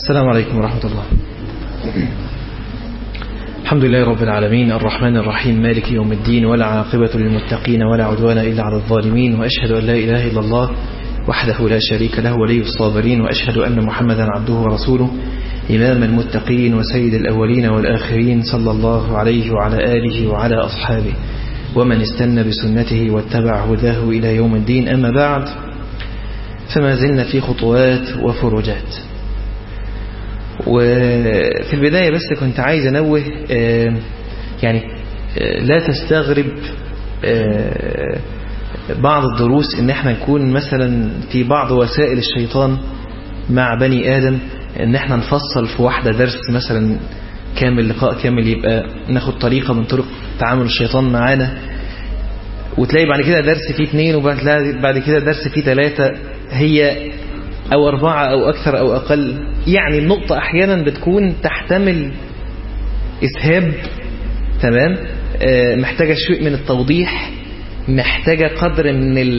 السلام عليكم ورحمة الله. الحمد لله رب العالمين الرحمن الرحيم مالك يوم الدين، ولا عاقبة للمتقين ولا عدوان إلا على الظالمين، وأشهد أن لا إله إلا الله وحده لا شريك له ولي الصابرين، وأشهد أن محمدا عبده ورسوله إمام المتقين وسيد الأولين والآخرين، صلى الله عليه وعلى آله وعلى أصحابه ومن استنى بسنته واتبع هداه إلى يوم الدين. أما بعد، فما زلنا في خطوات وفروجات. وفي البداية بس كنت عايز أنوه لا تستغرب بعض الدروس إن احنا نكون مثلا في بعض وسائل الشيطان مع بني آدم، إن احنا نفصل في واحدة درس مثلا كامل، لقاء كامل، يبقى ناخد طريقة من طرق تعامل الشيطان معانا، وتلاقي بعد كده درس فيه 2، وبعد كده درس فيه 3 هي أو 4 أو أكثر أو أقل. يعني النقطة أحيانا بتكون تحتمل إسهاب، تمام، محتاجة شيء من التوضيح، محتاجة قدر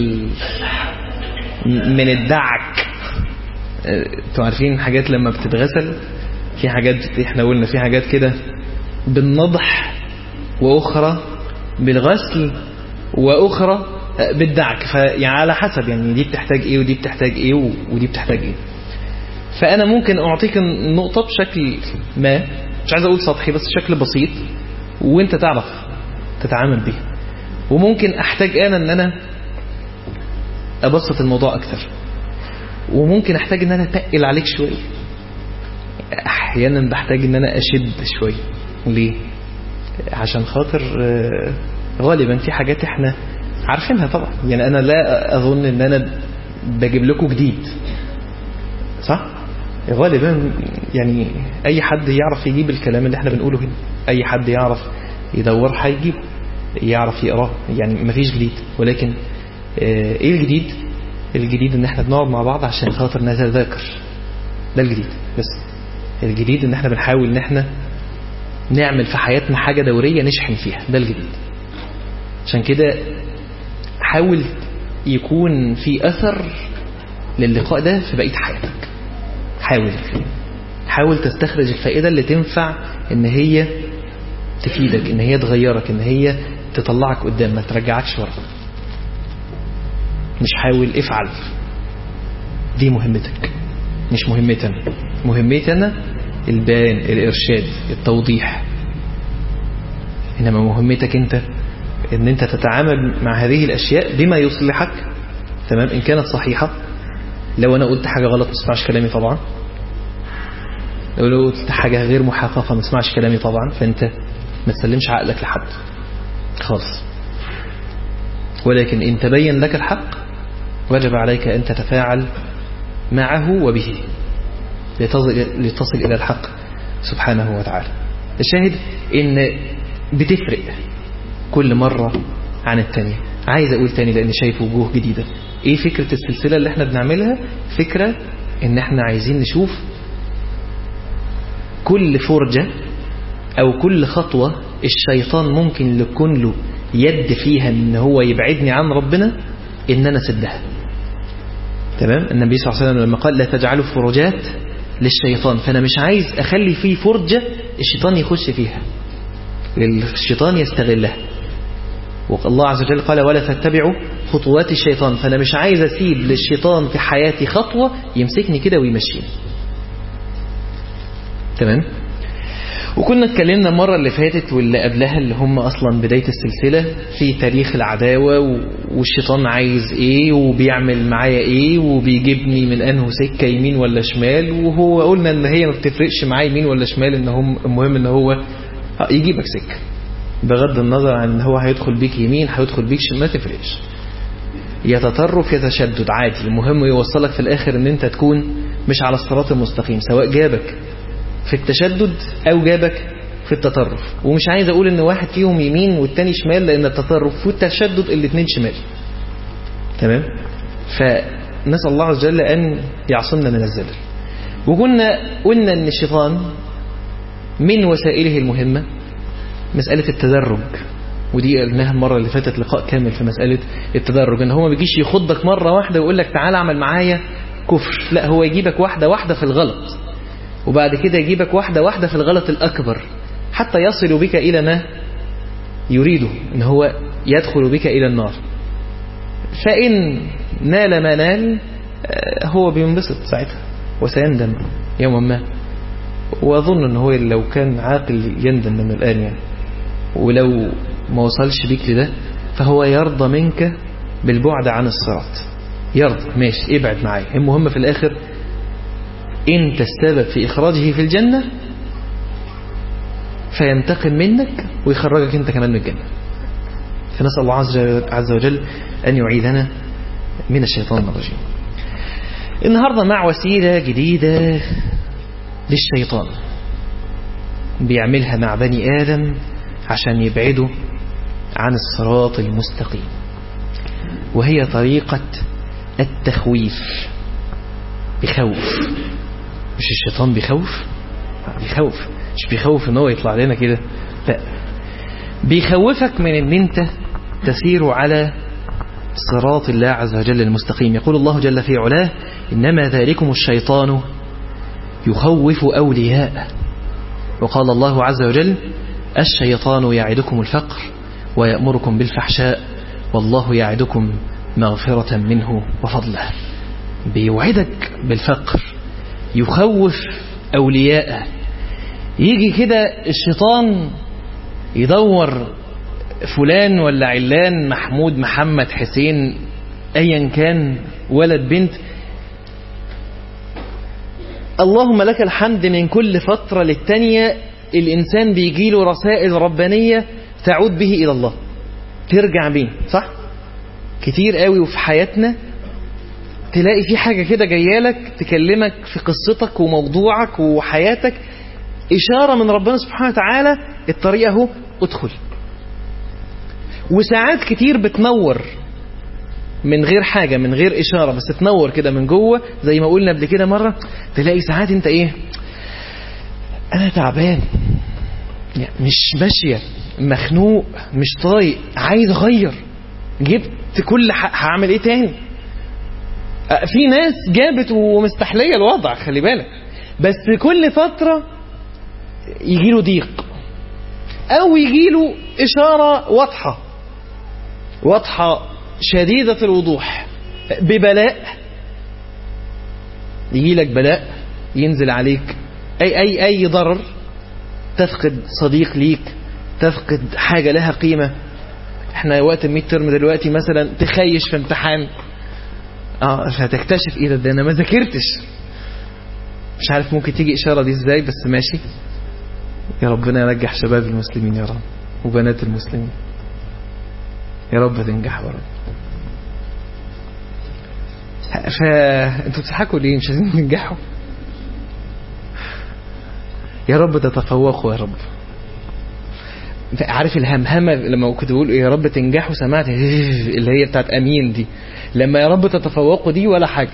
من الدعك. انتوا عارفين حاجات لما بتتغسل، في حاجات احنا قلنا في حاجات كده بالنضح، وأخرى بالغسل، وأخرى بالدعك، فيعني على حسب، يعني دي بتحتاج ايه ودي بتحتاج ايه ودي بتحتاج ايه. فأنا ممكن أعطيك النقطة بشكل ما، مش عايز أقول سطحي، بس شكل بسيط وانت تعرف تتعامل به. وممكن أحتاج أن أنا أبسط الموضوع أكثر، وممكن أحتاج أن أنا أتقل عليك شوية. أحيانا بحتاج أن أنا أشد شوية. ليه؟ عشان خاطر غالبا في حاجات احنا عارفينها طبعا. يعني أنا لا أظن أن أنا بجيب لكم جديد، صح؟ غالبا يعني أي حد يعرف يجيب الكلام اللي احنا بنقوله هنا، أي حد يعرف يدور هيجيب، يعرف يقراه، يعني مفيش جديد. ولكن ايه الجديد؟ الجديد ان احنا بنقعد مع بعض عشان خاطر نتذاكر، ده الجديد. بس الجديد ان احنا بنحاول ان احنا نعمل في حياتنا حاجة دورية نشحن فيها، ده الجديد. عشان كده حاول يكون في أثر للقاء ده في بقية حياتك. حاول تستخرج الفائدة اللي تنفع ان هي تفيدك، ان هي تغيرك، ان هي تطلعك قدام، ما ترجعكش ورا. مش حاول، افعل. دي مهمتك، مش مهمتنا. مهمتنا البيان، الإرشاد، التوضيح. إنما مهمتك أنت إن أنت تتعامل مع هذه الأشياء بما يصلحك، تمام، إن كانت صحيحة. لو أنا قلت حاجة غلط ما تسمعش كلامي طبعا. لو قلت حاجة غير محققة ما تسمعش كلامي طبعا. فأنت ما تسلمش عقلك لحد خالص. ولكن إن تبين لك الحق وجب عليك أن تتفاعل معه وبه لتصل إلى الحق سبحانه وتعالى. الشاهد إن بتفرق كل مرة عن التانية. عايز أقول تاني لأن شايف وجوه جديدة. إيه فكرة السلسلة اللي احنا بنعملها؟ فكرة إن احنا عايزين نشوف كل فرجة أو كل خطوة الشيطان ممكن يكون له يد فيها إن هو يبعدني عن ربنا، إن أنا سدها. تمام. النبي صلى الله عليه وسلم لما قال لا تجعلوا فرجات للشيطان، فأنا مش عايز أخلي فيه فرجة الشيطان يخش فيها، الشيطان يستغلها. والله عز وجل قال ولا تتبعوا خطوات الشيطان، فأنا مش عايز أسيب للشيطان في حياتي خطوة يمسكني كده ويمشيني. تمام. وكنا اتكلمنا المرة اللي فاتت واللي قبلها اللي هم أصلا بداية السلسلة في تاريخ العداوة، والشيطان عايز إيه وبيعمل معايا إيه وبيجيبني من أنه سكة يمين ولا شمال. وهو قلنا إن هي ما بتفرقش معاه يمين ولا شمال، إن المهم إن هو يجيبك سكة، بغض النظر عن إن هو هيدخل بيك يمين هيدخل بيك شمال، ما تفرقش. يتطرف يتشدد عادي، المهم يوصلك في الآخر إن أنت تكون مش على الصراط المستقيم، سواء جابك في التشدد أو جابك في التطرف. ومش عايز أقول إن واحد فيهم يمين والتاني شمال، لأن التطرف والتشدد الاثنين شمال. تمام. فنسأل الله عز وجل أن يعصمنا من الزلل. قلنا إن الشيطان من وسائله المهمة مسألة التدرج، ودي قلناها المرة اللي فاتت لقاء كامل في مسألة التدرج، إن هو ما بيجيش يخضك مرة واحدة ويقول لك تعال اعمل معايا كفر، لا، هو يجيبك واحدة واحدة في الغلط. وبعد كده يجيبك واحدة واحدة في الغلط الأكبر حتى يصل بك إلى ما يريده، إن هو يدخل بك إلى النار. فإن نال ما نال هو بينبسط ساعتها وسيندم يوما ما، وأظن أنه هو لو كان عاقل يندم من الآن يعني. ولو ما وصلش بيك لده فهو يرضى منك بالبعد عن الصراط، يرضى ماشي ابعد معايا، المهم في الآخر انت السبب في إخراجه في الجنة فينتقم منك ويخرجك انت كمان من الجنة. فنسأل الله عز وجل أن يعيذنا من الشيطان الرجيم. النهاردة مع وسيلة جديدة للشيطان بيعملها مع بني آدم عشان يبعدوا عن الصراط المستقيم، وهي طريقة التخويف. بيخوف، مش الشيطان بيخوف، مش بيخوف ان هو يطلع لنا كده، لا، بيخوفك من ان انت تسير على صراط الله عز وجل المستقيم. يقول الله جل في علاه: إنما ذلكم الشيطان يخوف أولياءه. وقال الله عز وجل: الشيطان يعدكم الفقر ويأمركم بالفحشاء والله يعدكم مغفرة منه وفضله. بيوعدك بالفقر، يخوف أولياءه. يجي كده الشيطان يدور فلان ولا علان، محمود، محمد، حسين، أيا كان، ولد، بنت. اللهم لك الحمد، من كل فترة للتانية الإنسان بيجيله رسائل ربانية تعود به إلى الله، ترجع به، صح؟ كتير قوي وفي حياتنا تلاقي في حاجة كده جايالك تكلمك في قصتك وموضوعك وحياتك، إشارة من ربنا سبحانه وتعالى، الطريقة اهو، ادخل. وساعات كتير بتنور من غير حاجة، من غير إشارة، بس تنور كده من جوه، زي ما قلنا قبل كده مرة. تلاقي ساعات انت ايه، انا تعبان، يعني مش ماشية، مخنوق، مش طايق، عايز اغير، جبت كل هعمل ايه تاني. في ناس جابت ومستحلية الوضع، خلي بالك، بس كل فترة يجيله ضيق او يجيله إشارة واضحة شديدة الوضوح ببلاء. يجيلك بلاء، ينزل عليك أي ضرر، تفقد صديق ليك، تفقد حاجة لها قيمة. احنا وقت الميد ترم دلوقتي مثلا تخيش في امتحان، فتكتشف ايه ده انا ما ذاكرتش. مش عارف ممكن تيجي إشارة دي ازاي، بس ماشي. يا ربنا ينجح شباب المسلمين يا رب، وبنات المسلمين يا رب تنجحوا يا رب. فانتوا بتضحكوا ليه؟ مش عايزين تنجحوا؟ يا رب تتفوقوا يا رب. عارف الهمهمة لما كنت بقول يا رب تنجحوا، سمعت اللي هي بتاعت أمين دي، لما يا رب تتفوقوا دي ولا حاجة.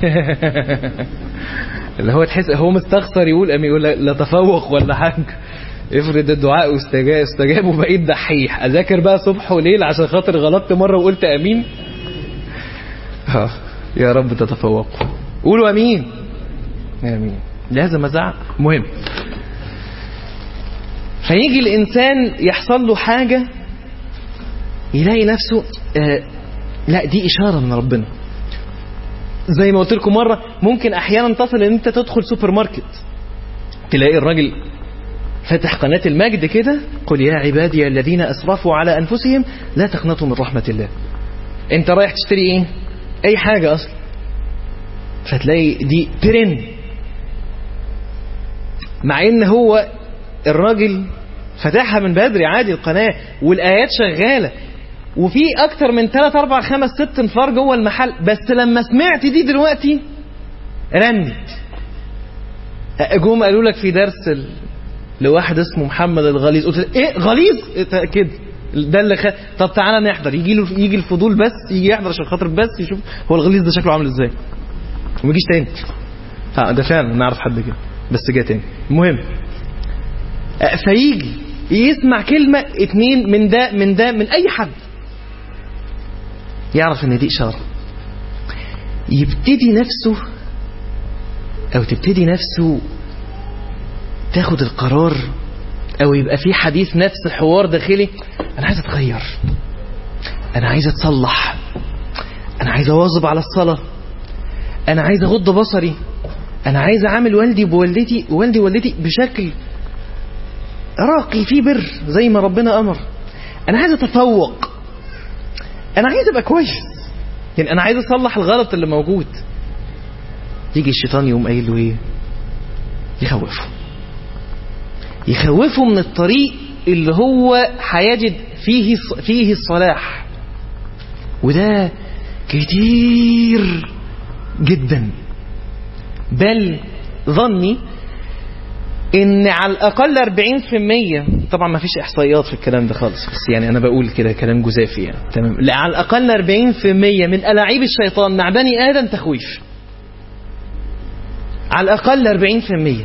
اللي هو تحس هو مستخسر يقول أمين، يقول لا تفوق ولا حاجة. افرض الدعاء استجاب وبقيت دحيح، أذاكر بقى صبح وليل عشان خاطر غلطت مرة وقلت أمين. يا رب تتفوقوا، قولوا أمين. أمين، لازم أزعق. مهم، فيجي الإنسان يحصل له حاجة، يلاقي نفسه لا دي إشارة من ربنا. زي ما قلت لكم مرة، ممكن أحيانا تصل أن أنت تدخل سوبر ماركت، تلاقي الراجل فتح قناة المجد كده: قل يا عبادي الذين أسرفوا على أنفسهم لا تقنطوا من رحمة الله. أنت رايح تشتري إيه؟ أي حاجة أصلا، فتلاقي دي ترند، مع إن هو الراجل فتحها من بدري عادي القناة، والآيات شغالة، وفي أكتر من 3 4 5 6 انفار جوه المحل، بس لما سمعت دي دلوقتي رنت. جم قالوا لك في درس لواحد اسمه محمد الغليظ، قلت ايه غليظ كده، ده اللي طب تعالى نحضر. يجي الفضول، بس يجي يحضر عشان خاطر بس يشوف هو الغليظ ده شكله عامل ازاي، وما يجيش تاني. ده فعلا نعرف حد كده بس جه تاني. المهم، فيجي يسمع كلمة 2 من ده من أي حد، يعرف ان دي إشارة. يبتدي نفسه أو تبتدي نفسه تاخد القرار او يبقى في حديث نفس، حوار داخلي، انا عايز اتغير، انا عايز اتصلح، انا عايز اواظب على الصلاة، انا عايز اغض بصري، انا عايز اعامل والدي بوالدتي والدي بشكل راقي فيه بر زي ما ربنا امر، انا عايز اتفوق، انا عايز ابقى كويس، يعني انا عايز اصلح الغلط اللي موجود. يجي الشيطان يقوم قايل له ايه؟ يخوفه من الطريق اللي هو هيجد فيه الصلاح. وده كتير جدا، بل ظني ان على الاقل 40%، طبعا ما فيش احصائيات في الكلام ده خالص، بس يعني انا بقول كده كلام جزافي يعني، تمام، على الاقل 40% من الاعيب الشيطان مع بني ادم تخويف، على الاقل 40%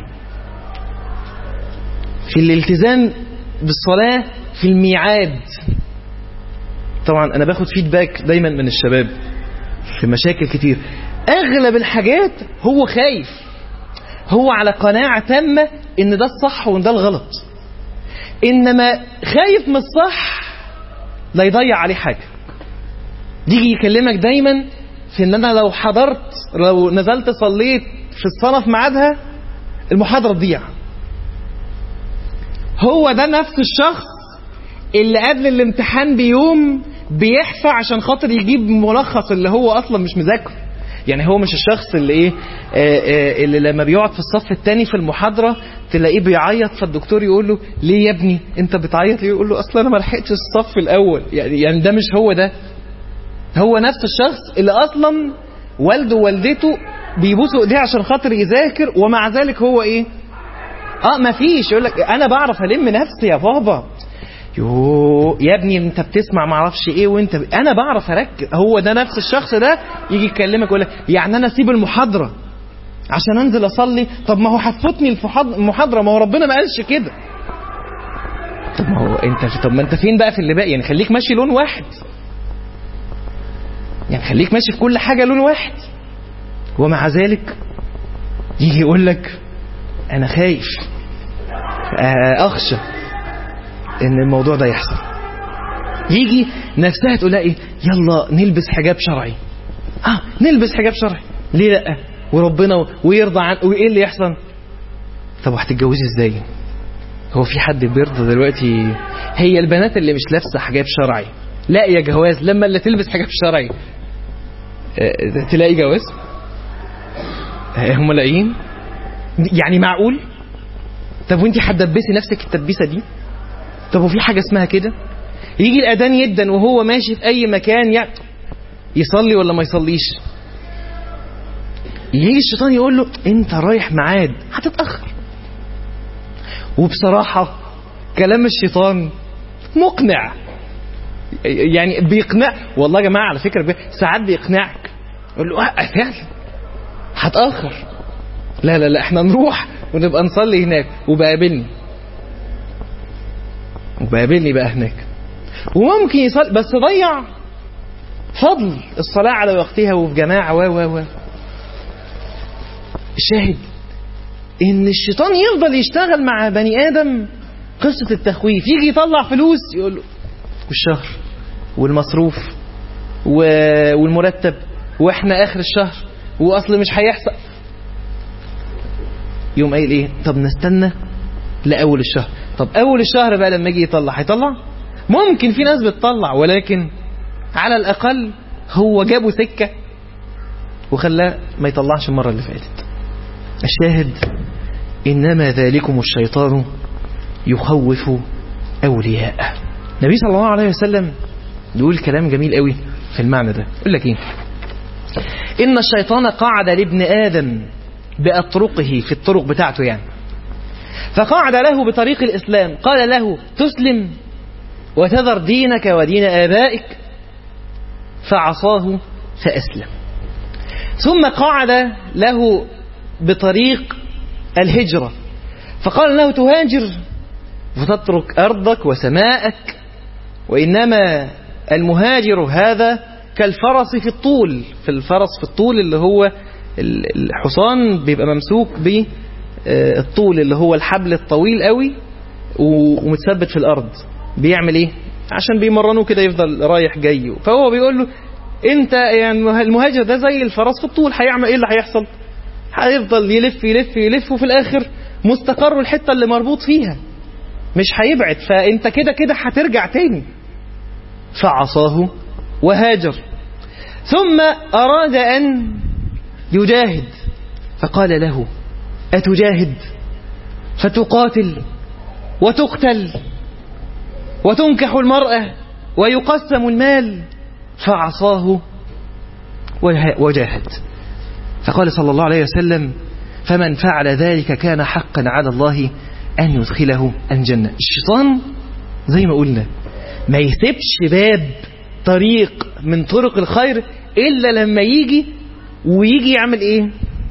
في الالتزام بالصلاة في الميعاد. طبعا انا باخد فيدباك دايما من الشباب في مشاكل كتير، اغلب الحاجات هو خايف، هو على قناعة تامة ان ده الصح وان ده الغلط، انما خايف من الصح لا يضيع عليه حاجة. يجي يكلمك دايما في ان انا لو نزلت صليت في الصلاة في ميعادها المحاضرة تضيع. هو ده نفس الشخص اللي قبل الامتحان بيوم بيحفى عشان خاطر يجيب ملخص اللي هو اصلا مش مذاكره. يعني هو مش الشخص اللي اللي لما بيقعد في الصف الثاني في المحاضرة تلاقيه بيعيط، فالدكتور يقول له ليه يا ابني انت بتعيط؟ يقول له اصلا انا ما لحقتش الصف الاول. يعني ده مش هو ده. هو نفس الشخص اللي اصلا والده ووالدته بيبوسوا ايديه عشان خاطر يذاكر، ومع ذلك هو ما فيش. يقول لك انا بعرف الم نفسي يا بابا. يا ابني انت بتسمع معرفش ايه وانت انا بعرف اركز. هو ده نفس الشخص ده يجي يكلمك يقول لك يعني انا اسيب المحاضره عشان انزل اصلي؟ طب ما هو هتفوتني المحاضره، ما هو ربنا ما قالش كده. طب ما انت فين بقى في اللي باقي؟ يعني خليك ماشي لون واحد، يعني خليك ماشي في كل حاجه لون واحد. ومع ذلك يجي يقول لك انا خايف، اخشى ان الموضوع ده يحصل. يجي نفسها تقول لها ايه؟ يلا نلبس حجاب شرعي. نلبس حجاب شرعي ليه لا؟ وربنا ويرضى عن وايه اللي يحصل؟ طب وهتتجوزي ازاي؟ هو في حد بيرضى دلوقتي؟ هي البنات اللي مش لابسه حجاب شرعي لا يا جواز، لما اللي تلبس حجاب شرعي تلاقي جواز؟ هم لاقيين؟ يعني معقول؟ طب وانتي هتدبسي نفسك التدبيسه دي؟ طب وفي حاجه اسمها كده؟ يجي الاذان يدن وهو ماشي في اي مكان يصلي ولا ما يصليش؟ يجي الشيطان يقول له انت رايح ميعاد هتتاخر. وبصراحه كلام الشيطان مقنع، يعني بيقنع. والله يا جماعه على فكره ساعات بيقنعك، يقول له فعلا هتاخر، لا احنا نروح ونبقى نصلي هناك وبقابلني بقى هناك. وممكن يصلي بس ضيع فضل الصلاة على وقتها وفي جماعة و الشاهد ان الشيطان يفضل يشتغل مع بني آدم قصة التخويف. يجي يطلع فلوس يقول له والشهر والمصروف والمرتب واحنا اخر الشهر واصل مش هيحصل. يوم قايل ايه؟ طب نستنى لأول الشهر. طب أول الشهر بقى لما يجي هيطلع؟ ممكن في ناس بتطلع، ولكن على الأقل هو جابه سكة وخلاه ما يطلعش المرة اللي فاتت. الشاهد إنما ذلكم الشيطان يخوف أولياءه. النبي صلى الله عليه وسلم يقول كلام جميل قوي في المعنى ده. يقول لك ايه؟ إن الشيطان قعد لابن آدم بأطرقه، في الطرق بتاعته يعني، فقعد له بطريق الإسلام، قال له تسلم وتذر دينك ودين آبائك، فعصاه فأسلم. ثم قعد له بطريق الهجرة، فقال له تهاجر فتترك أرضك وسماءك، وإنما المهاجر هذا كالفرس في الطول. في الفرس في الطول اللي هو الحصان بيبقى ممسوك الطول اللي هو الحبل الطويل قوي ومتثبت في الأرض، بيعمل إيه؟ عشان بيمرنوه كده يفضل رايح جاي. فهو بيقول له أنت يعني المهاجر ده زي الفرس في الطول، هيعمل إيه اللي هيحصل؟ هيفضل يلف يلف يلف وفي الآخر مستقر الحتة اللي مربوط فيها، مش هيبعد، فأنت كده كده هترجع تاني. فعصاه وهاجر. ثم أراد أن يجاهد، فقال له أتجاهد فتقاتل وتقتل وتنكح المرأة ويقسم المال؟ فعصاه وجاهد. فقال صلى الله عليه وسلم فمن فعل ذلك كان حقا على الله أن يدخله الجنة. الشيطان زي ما قلنا ما يسيبش باب طريق من طرق الخير إلا لما يجي يعمل إيه؟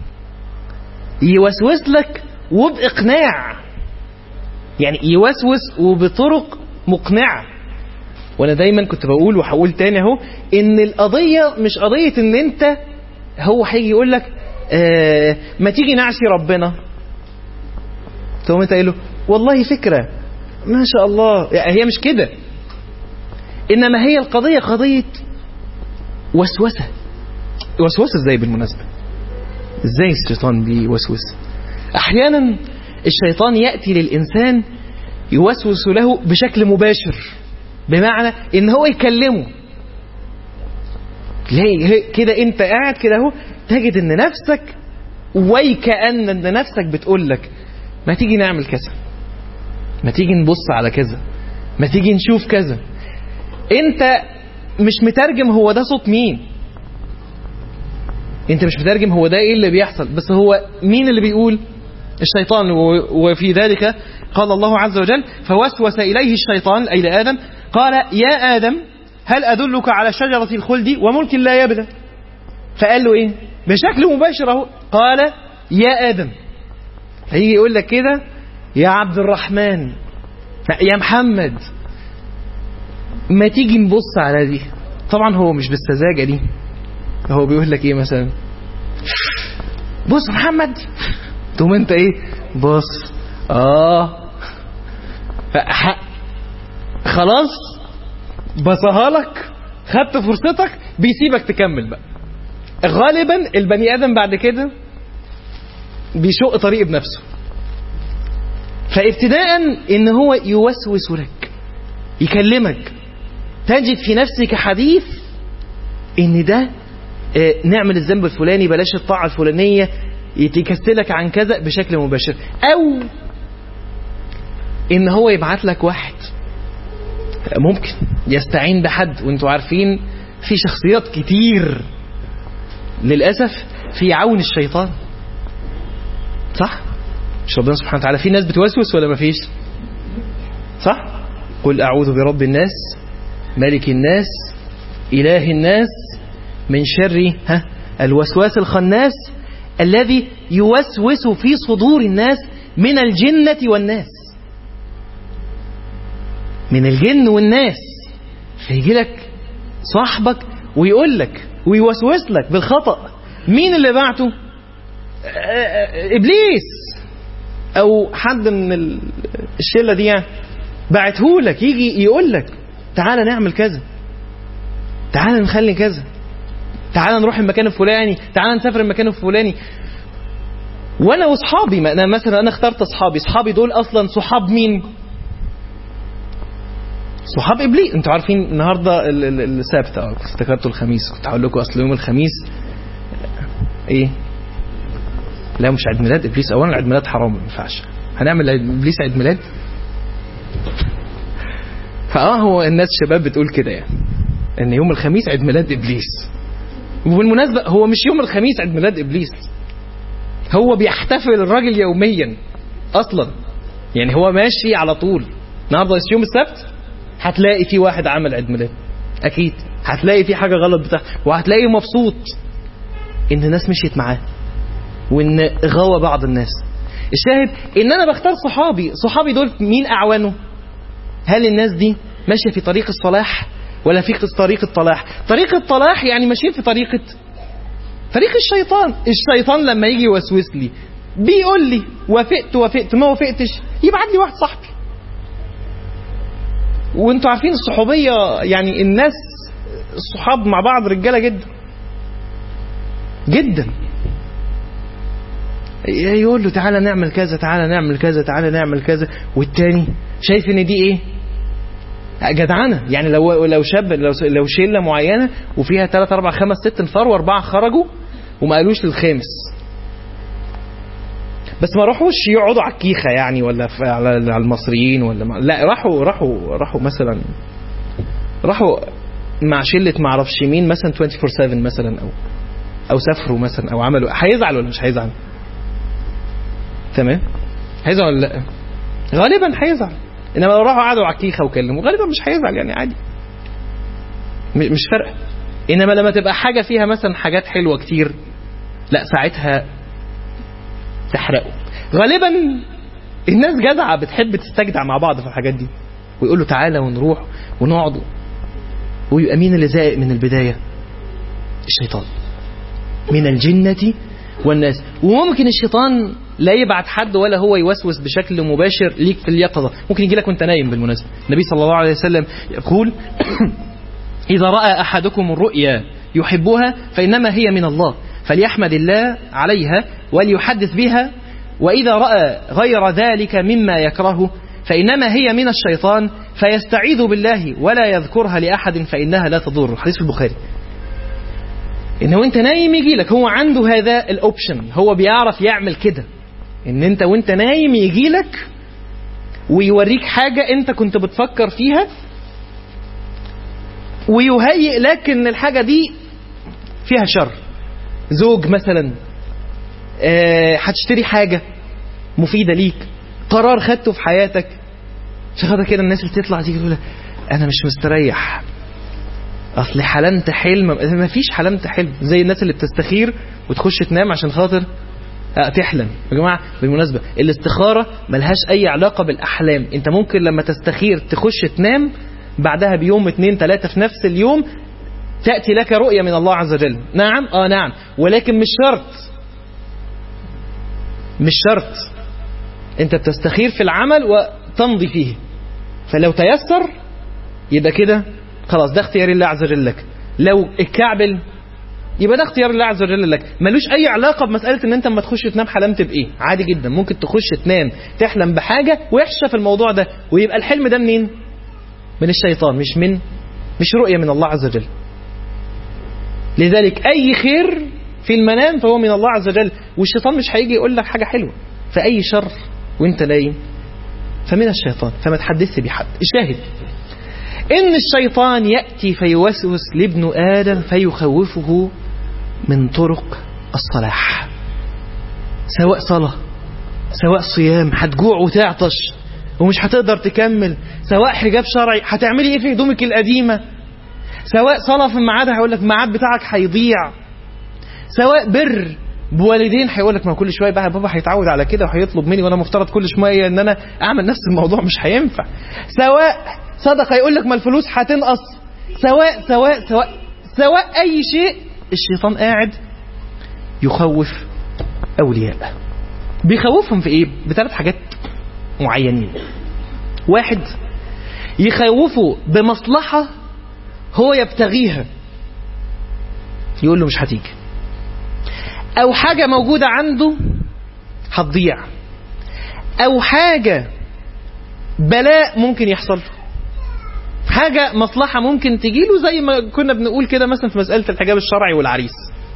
يوسوس لك وبإقناع، يعني يوسوس وبطرق مقنعة. وأنا دايما كنت بقول وهقول تاني اهو إن القضية مش قضية إن أنت هو هيجي يقول لك ما تيجي نعصي ربنا، تقوم أنت قايل له والله فكرة ما شاء الله، يعني هي مش كده. إنما هي القضية قضية وسوسة. وسوسة ازاي بالمناسبة؟ ازاي الشيطان بيوسوس؟ احيانا الشيطان يأتي للإنسان يوسوس له بشكل مباشر، بمعنى ان هو يكلمه كده، انت قاعد كده اهو تجد ان نفسك ويكأن ان نفسك بتقول لك ما تيجي نعمل كذا، ما تيجي نبص على كذا، ما تيجي نشوف كذا. انت مش مترجم هو ده صوت مين، انت مش مترجم هو ده ايه اللي بيحصل، بس هو مين اللي بيقول؟ الشيطان. وفي ذلك قال الله عز وجل فوسوس إليه الشيطان أي لآدم قال يا آدم هل أدلك على شجرة الخلد وملك لا يبلى؟ فقال له ايه بشكل مباشر اهو، قال يا آدم. هيجي يقول لك كده يا عبد الرحمن يا محمد ما تيجي نبص على دي. طبعا هو مش بالسذاجة دي، هو بيقول لك ايه مثلا بص محمد، تقوم انت ايه بص خلاص بصها لك، خدت فرصتك، بيسيبك تكمل بقى. غالبا البني ادم بعد كده بيشق طريق بنفسه. فابتداء ان هو يوسوس لك، يكلمك، تجد في نفسك حديث ان ده نعمل الذنب الفلاني، بلاش الطاعة الفلانية، يتكسلك عن كذا بشكل مباشر. او ان هو يبعت لك واحد ممكن يستعين بحد، وانتوا عارفين في شخصيات كتير للأسف في عون الشيطان، صح؟ مش ربنا سبحانه وتعالى في ناس بتوسوس ولا ما فيش؟ صح؟ قل أعوذ برب الناس ملك الناس إله الناس من شر الوسواس الخناس الذي يوسوس في صدور الناس من الجنة والناس. من الجن والناس. فيجي لك صاحبك ويقول لك ويوسوس لك بالخطأ. مين اللي بعته؟ إبليس أو حد من الشلة دي يعني بعته لك، يجي يقول لك تعالى نعمل كذا، تعالى نخلي كذا، تعالى نروح المكان الفلاني، تعالى نسافر المكان الفلاني. وانا واصحابي، انا مثلا انا اخترت اصحابي دول اصلا صحاب مين؟ صحاب ابليس. انتوا عارفين النهارده السبت، افتكرتوا الخميس، كنت هقول لكم اصل يوم الخميس ايه؟ لا مش عيد ميلاد ابليس. اولا عيد ميلاد حرام، ما ينفعش. هنعمل ابليس عيد ميلاد؟ هو الناس شباب بتقول كده يعني ان يوم الخميس عيد ميلاد ابليس. وبالمناسبة هو مش يوم الخميس عيد ميلاد ابليس، هو بيحتفل الراجل يوميا اصلا، يعني هو ماشي على طول. النهارده يوم السبت هتلاقي في واحد عمل عيد ميلاد، اكيد هتلاقي في حاجة غلط بتاعه، وهتلاقيه مبسوط ان الناس مشيت معاه وان غوى بعض الناس. الشاهد ان انا بختار صحابي دول مين اعوانه؟ هل الناس دي ماشية في طريق الصلاح ولا في طريق الطلاح؟ طريق الطلاح يعني ماشيين في طريق الشيطان. الشيطان لما يجي يوسوس لي بيقول لي وافقت ما وافقتش يبعت لي واحد صاحبي. وانتوا عارفين الصحوبية يعني الناس الصحاب مع بعض رجالة جدا جدا. يقول له تعالى نعمل كذا تعالى نعمل كذا تعالى نعمل كذا، والتاني شايف ان دي ايه جدعنة. يعني لو شاب لو شلة معينة وفيها 3 4 5 6 نفار و4 خرجوا وما قالوش للخامس، بس ما راحوش يقعدوا على الكيخة يعني ولا على المصريين ولا لا، راحوا مثلا راحوا مع شلة ما اعرفش مين مثلا 24/7 مثلا او سافروا مثلا او عملوا. هيزعل ولا مش هيزعل؟ تمام، هيزعل ولا لا؟ غالبا هيزعل. انما لو راحوا قعدوا على الكيخة وكلموا غالبا مش هيزعل يعني عادي، مش فارقه. انما لما تبقى حاجة فيها مثلا حاجات حلوة كتير لا ساعتها تحرقه. غالبا الناس جدعة بتحب تستجدع مع بعض في الحاجات دي ويقولوا تعالى ونروح ونقعد، ويبقى مين اللي زائق من البداية؟ الشيطان من الجنة والناس. وممكن الشيطان لا يبعت حد ولا هو يوسوس بشكل مباشر ليك في اليقظة، ممكن يجي لك وانت نايم. بالمناسبة النبي صلى الله عليه وسلم يقول إذا رأى أحدكم الرؤيا يحبها فإنما هي من الله فليحمد الله عليها وليحدث بها، وإذا رأى غير ذلك مما يكره فإنما هي من الشيطان فيستعيذ بالله ولا يذكرها لأحد فإنها لا تضر. حديث البخاري. إنه وانت نايم يجي لك، هو عنده هذا الأوبشن، هو بيعرف يعمل كده، إن انت وانت نايم يجي لك ويوريك حاجة انت كنت بتفكر فيها ويهيئ لك ان الحاجة دي فيها شر. زوج مثلا، هتشتري حاجة مفيدة ليك، قرار خدته في حياتك. عشان خاطر كده الناس اللي تطلع تيجي تقول انا مش مستريح اصل حلمت حلم. ما فيش حلمت حلم، زي الناس اللي بتستخير وتخش تنام عشان خاطر تحلم. يا جماعة بالمناسبة الاستخارة ملهاش اي علاقة بالاحلام. انت ممكن لما تستخير تخش تنام بعدها بيوم 2 3 في نفس اليوم تأتي لك رؤية من الله عز وجل. نعم نعم، ولكن مش شرط انت بتستخير في العمل وتمضي فيه. فلو تيسر يبقى كده خلاص ده اختيار الله عز وجل لك. لو الكعبل يبقى ده اختيار الله عز وجل لك، ملوش اي علاقة بمسألة ان انت لما تخش تنام حلمت بايه. عادي جدا ممكن تخش تنام تحلم بحاجة ويحشى في الموضوع ده ويبقى الحلم ده منين؟ من الشيطان، مش رؤية من الله عز وجل. لذلك اي خير في المنام فهو من الله عز وجل، والشيطان مش هيجي يقول لك حاجة حلوة. فاي شر وانت نايم فمن الشيطان، فما تحدث بحد. الشاهد ان الشيطان يأتي فيوسوس لابن آدم فيخوفه من طرق الصلاح، سواء صلاة سواء صيام هتجوع وتعطش ومش هتقدر تكمل، سواء حجاب شرعي هتعملي ايه في هدومك القديمة، سواء صلاة في ميعادها هيقول لك الميعاد بتاعك هيضيع، سواء بر بوالدين هيقول لك ما كل شويه بقى بابا هيتعود على كده وهيطلب مني وانا مفترض كل شويه ان انا اعمل نفس الموضوع، مش هينفع، سواء صدقه يقول لك ما الفلوس هتنقص، سواء اي شيء الشيطان قاعد يخوف اولياء. بيخوفهم في ايه؟ ب3 حاجات معينين. 1 يخوفه بمصلحه هو يبتغيها، يقول له مش هتيجي، او حاجة موجودة عنده هتضيع، او حاجة بلاء ممكن يحصل، حاجة مصلحة ممكن تجيله، زي ما كنا بنقول كده مثلا في مسألة الحجاب الشرعي والعريس.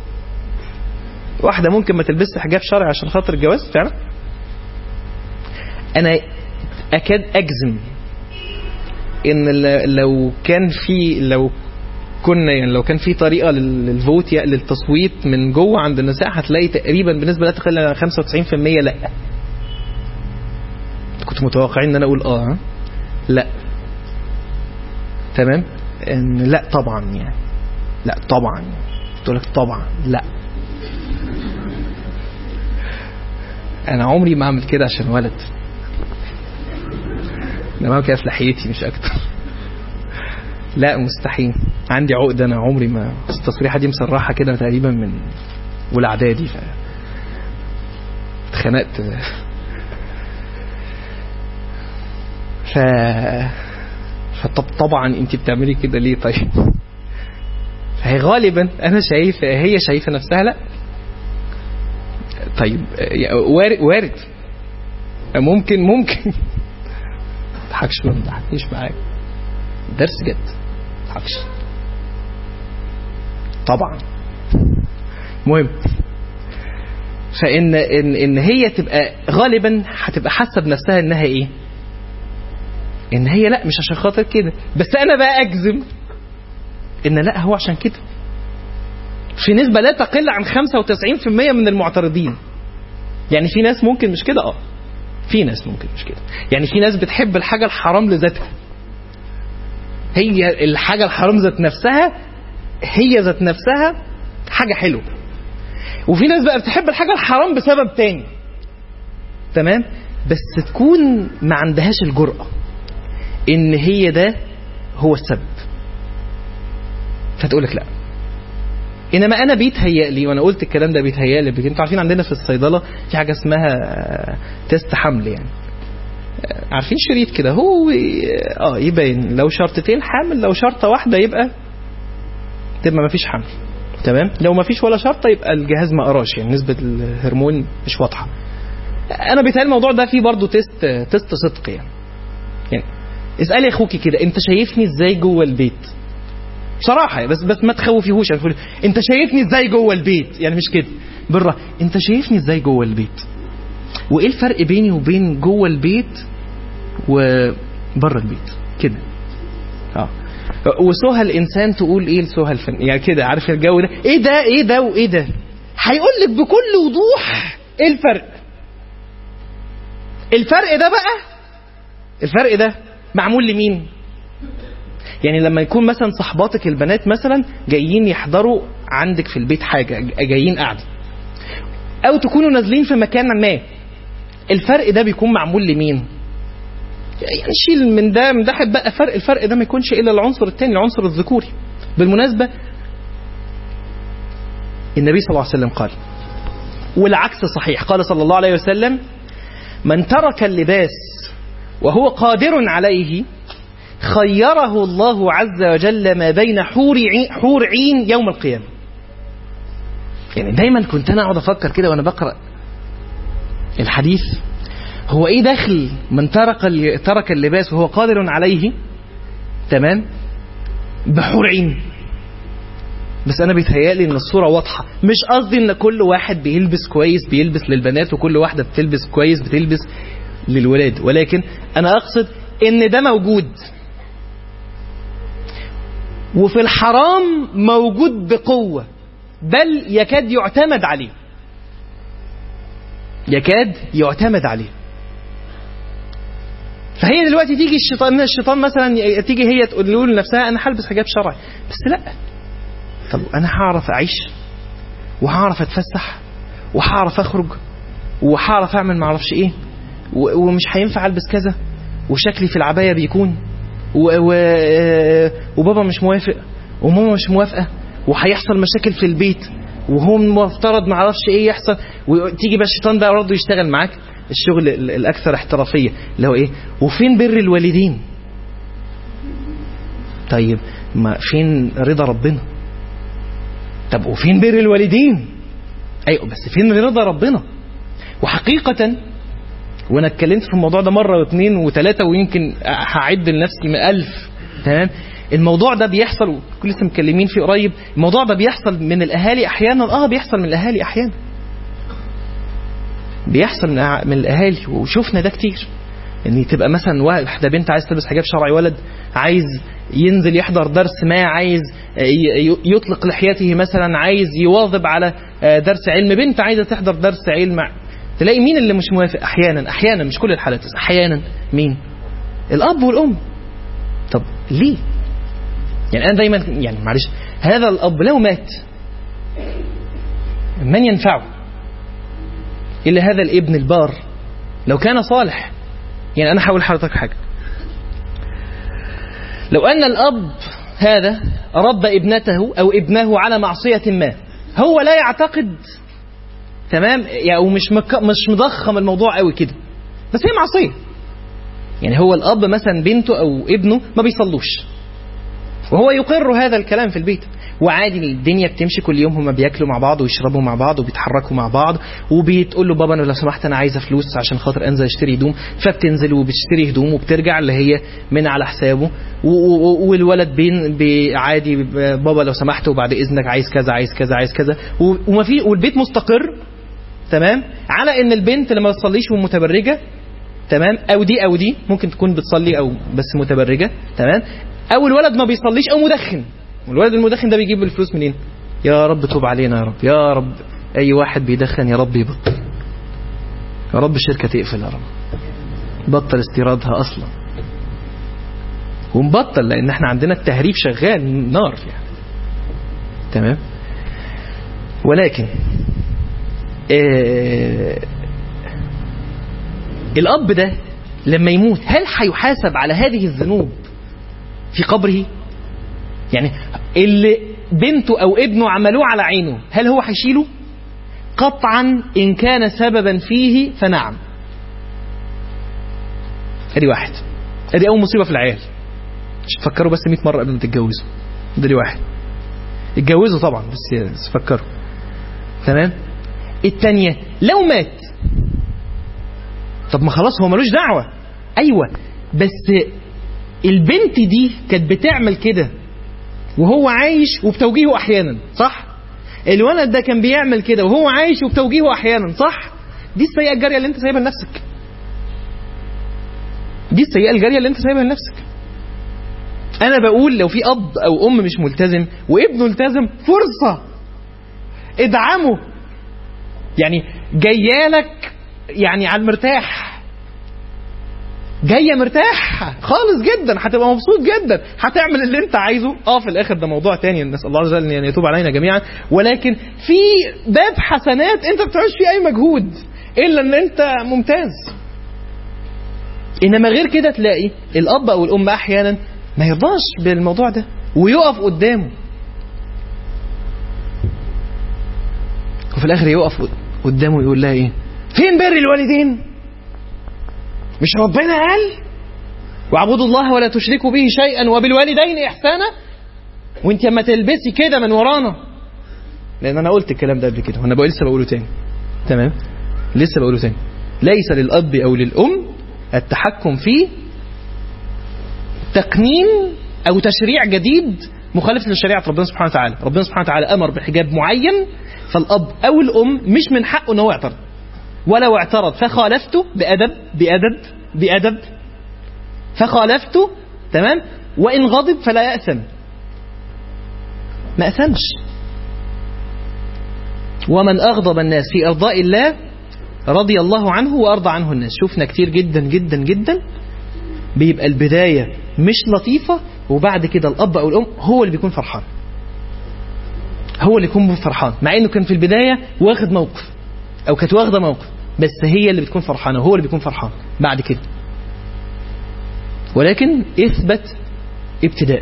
واحدة ممكن ما تلبس حجاب شرعي عشان خاطر الجواز فعلا. انا اكاد اجزم ان لو كان في طريقة للفوت للتصويت من جوه عند النساء هتلاقي تقريبا بنسبة لا تقل عن 95% لا. كنت متوقعين ان انا اقول لا تمام ان لا طبعا يعني لا طبعا قلت لك طبعا لا. انا عمري ما اعمل كده عشان ولد، انا بعمل كده في لحيتي مش اكتر. لا مستحيل، عندي عقدة انا عمري ما. التصريحة دي مسرحة كده تقريبا من اولى اعدادي. اتخنقت. طبعا انت بتعملي كده ليه؟ طيب فهي غالبا انا شايف هي شايفه نفسها لا. طيب وارد ممكن تضحكش ما تضحكيش معايا، درس جد تضحكش طبعا. مهم فان ان هي تبقى غالبا هتبقى حاسه بنفسها انها ايه، ان هي لا مش عشان خاطر كده. بس انا بقى اجزم ان لا هو عشان كده. في نسبة لا تقل عن 95% من المعترضين. يعني في ناس ممكن مش كده، في ناس ممكن مش كده. يعني في ناس بتحب الحاجة الحرام لذاتها، هي الحاجة الحرام ذات نفسها، هي ذات نفسها حاجة حلوة. وفي ناس بقى بتحب الحاجة الحرام بسبب تاني، تمام، بس تكون ما عندهاش الجرأة ان هي ده هو السبب، فتقولك لا. انما انا بيتهيألي، وانا قلت الكلام ده بيتهيألي، انتوا عارفين عندنا في الصيدله في حاجه اسمها تيست حمل، يعني عارفين شريط كده هو يبين لو شرطتين حامل، لو شرطه واحده تبقى ما فيش حمل، تمام. لو ما فيش ولا شرطه يبقى الجهاز ما قراش، يعني نسبه الهرمون مش واضحه. انا بيتهيألي الموضوع ده فيه برضو تيست صدق، يعني اسالي اخوكي كده، انت شايفني ازاي جوه البيت بصراحه، بس ما تخوفيهوش، انت شايفني ازاي جوه البيت، يعني مش كده بالراحه، انت شايفني ازاي جوه البيت، وايه الفرق بيني وبين جوه البيت وبره البيت كده. وسوها الانسان تقول ايه لسوها الفن، يعني كده عارف الجو ده، ايه ده ايه ده وايه ده، هيقول لك بكل وضوح ايه الفرق. الفرق ده معمول لمين؟ يعني لما يكون مثلا صحباتك البنات مثلا جايين يحضروا عندك في البيت حاجة، جايين قاعدة، او تكونوا نازلين في مكان ما، الفرق ده بيكون معمول لمين؟ يعني شيل من ده بقى الفرق ده ما يكونش الا العنصر الثاني، العنصر الذكوري. بالمناسبة النبي صلى الله عليه وسلم قال، والعكس صحيح، قال صلى الله عليه وسلم: من ترك اللباس وهو قادر عليه خيره الله عز وجل ما بين حور عين يوم القيامة. يعني دايما كنت أنا أقعد أفكر كده وأنا بقرأ الحديث، هو إيه داخل من ترك اللباس وهو قادر عليه، تمام، بحور عين. بس أنا بيتهيألي إن الصورة واضحة، مش قصدي إن كل واحد بيلبس كويس بيلبس للبنات، وكل واحدة بتلبس كويس بتلبس للولاد، ولكن أنا أقصد إن ده موجود، وفي الحرام موجود بقوة، بل يكاد يعتمد عليه. فهي دلوقتي تيجي الشيطان مثلا، تيجي هي تقول لنفسها أنا هلبس حجاب شرعي، بس لا، طب أنا هعرف أعيش وهعرف أتفسح وهعرف أخرج وهعرف أعمل معرفش إيه، ومش هينفع ألبس كذا، وشكلي في العباية بيكون وبابا مش موافق وماما مش موافقة، وهيحصل مشاكل في البيت، وهو مفترض معرفش ايه يحصل، وتيجي بقى الشيطان بقى برضه يشتغل معاك الشغل الاكثر احترافية اللي هو ايه، وفين بر الوالدين؟ طيب ما فين رضا ربنا؟ طب وفين بر الوالدين؟ ايوه بس فين رضا ربنا؟ وحقيقة وانا اتكلمت في الموضوع ده مرة واثنين وثلاثة، ويمكن هعد لنفسي 1000، تمام. الموضوع ده بيحصل، وكل لسه مكلمين فيه قريب، الموضوع ده بيحصل من الاهالي احيانا، بيحصل من الاهالي احيانا، بيحصل من الاهالي، وشوفنا ده كتير. ان تبقى مثلا واحده بنت عايز تلبس حجاب شرعي، ولد عايز ينزل يحضر درس ما، عايز يطلق لحيته مثلا، عايز يواظب على درس علم، بنت عايزه تحضر درس علم، تلاقي مين اللي مش موافق؟ احيانا مش كل الحالات، احيانا مين؟ الاب والام. طب ليه؟ يعني انا دايما يعني معلش، هذا الاب لو مات من ينفعه الا هذا الابن البار لو كان صالح. يعني انا هقول لحضرتك حاجه، لو ان الاب هذا ربى ابنته او ابنه على معصيه ما، هو لا يعتقد تمام، يعني مش مضخم الموضوع قوي كده، بس هي معصية. يعني هو الأب مثلا بنته أو ابنه ما بيصلوش، وهو يقر هذا الكلام في البيت، وعادي الدنيا بتمشي، كل يوم هما بياكلوا مع بعض ويشربوا مع بعض وبيتحركوا مع بعض، وبتقول له بابا لو سمحت انا عايزه فلوس عشان خاطر انزل اشتري هدوم، فبتنزل وبتشتري هدوم وبترجع اللي هي من على حسابه، والولد عادي بابا لو سمحت وبعد اذنك عايز كذا عايز كذا عايز كذا، وما في، والبيت مستقر تمام على ان البنت لما تصليش ومتبرجه تمام، او دي ممكن تكون بتصلي او بس متبرجه تمام، او الولد ما بيصليش او مدخن، والولد المدخن ده بيجيب الفلوس منين؟ يا رب توب علينا يا رب، يا رب اي واحد بيدخن يا رب يبطل، يا رب الشركه تقفل، يا رب بطل استيرادها اصلا، ونبطل لان احنا عندنا التهريب شغال نار يعني تمام. ولكن الاب ده لما يموت هل هيحاسب على هذه الذنوب في قبره؟ يعني اللي بنته او ابنه عملوه على عينه هل هو هيشيله؟ قطعا ان كان سببا فيه فنعم. ادي واحد، ادي اول مصيبه في العيال، مش تفكروا بس 100 مره قبل ما تتجوزوا، ادي واحد اتجوزوا طبعا بس فكروا تمام. الثانيه لو مات، طب ما خلاص هو ملوش دعوه، ايوه بس البنت دي كانت بتعمل كده وهو عايش وبتوجيهه احيانا صح، الولد ده كان بيعمل كده وهو عايش وبتوجيهه احيانا صح، دي السيئه الجاريه اللي انت سايبها لنفسك، دي السيئه الجاريه اللي انت سايبها لنفسك. انا بقول لو في اب او ام مش ملتزم وابنه التزم، فرصه ادعمه، يعني جايالك يعني على المرتاح، جايه مرتاح خالص جدا، هتبقى مبسوط جدا، هتعمل اللي انت عايزه. في الاخر ده موضوع تاني، نسال الله عز وجل ان يتوب علينا جميعا، ولكن في باب حسنات انت بتعملش فيه اي مجهود الا ان انت ممتاز. انما غير كده تلاقي الاب او الام احيانا ما يرضاش بالموضوع ده ويقف قدامه، وفي الاخر يقف قدامه يقول لها ايه؟ فين بر الوالدين؟ مش ربنا قال واعبدوا الله ولا تشركوا به شيئا وبالوالدين احسانا؟ وانت اما تلبسي كده من ورانا، لان انا قلت الكلام ده قبل كده وانا لسه بقوله تاني تمام، لسه بقوله تاني، ليس للاب او للام التحكم في تقنين او تشريع جديد مخالف لشريعه ربنا سبحانه وتعالى. ربنا سبحانه وتعالى امر بحجاب معين، فالاب او الام مش من حقه ان هو يعترض، ولو اعترض فخالفته بأدب فخالفته تمام، وإن غضب فلا يأثم، ما أثمش. ومن أغضب الناس في إرضاء الله رضي الله عنه وأرضى عنه الناس. شفنا كتير جدا جدا جدا بيبقى البداية مش لطيفة، وبعد كده الأب أو الأم هو اللي بيكون فرحان، هو اللي يكون فرحان مع إنه كان في البداية واخد موقف أو كانت واخدة موقف، بس هي اللي بتكون فرحانة وهو اللي بيكون فرحان بعد كده. ولكن اثبت ابتداء،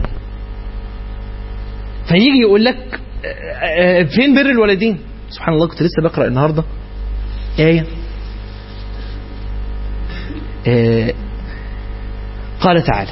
فيجي يقول لك فين بر الوالدين؟ سبحان الله، كنت لسه بقرأ النهاردة آية قال تعالى: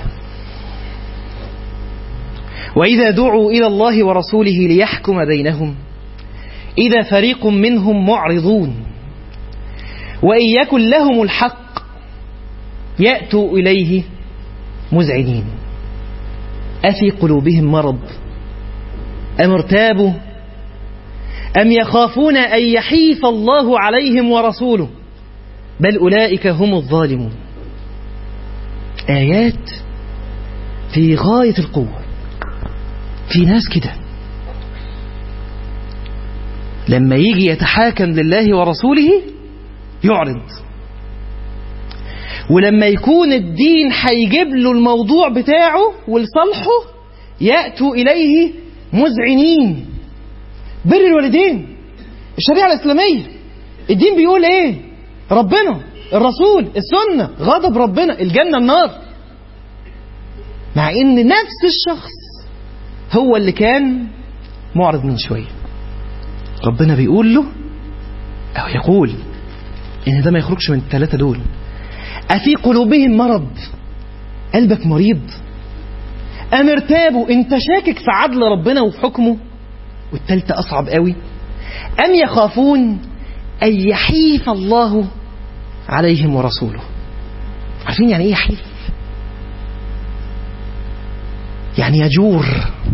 وإذا دعوا إلى الله ورسوله ليحكم بينهم إذا فريق منهم معرضون وإن يكن لهم الحق يأتوا إليه مذعنين أفي قلوبهم مرض أم ارتابوا أم يخافون أن يحيف الله عليهم ورسوله بل أولئك هم الظالمون. آيات في غاية القوة. في ناس كده لما يجي يتحاكم لله ورسوله يعرض، ولما يكون الدين هيجيب له الموضوع بتاعه ولصالحه يأتوا إليه مذعنين. بر الوالدين، الشريعة الإسلامية، الدين بيقول إيه؟ ربنا، الرسول، السنة، غضب ربنا، الجنة، النار، مع إن نفس الشخص هو اللي كان معرض من شوية. ربنا بيقول له أو يقول إن ده ما يخرجش من الثلاثة دول. أفي قلوبهم مرض، قلبك مريض؟ أم ارتابوا، أنت شاكك في عدل ربنا وفي حكمه؟ والثالثة أصعب قوي، أم يخافون أن يحيف الله عليهم ورسوله. عارفين يعني إيه يحيف؟ يعني يجور.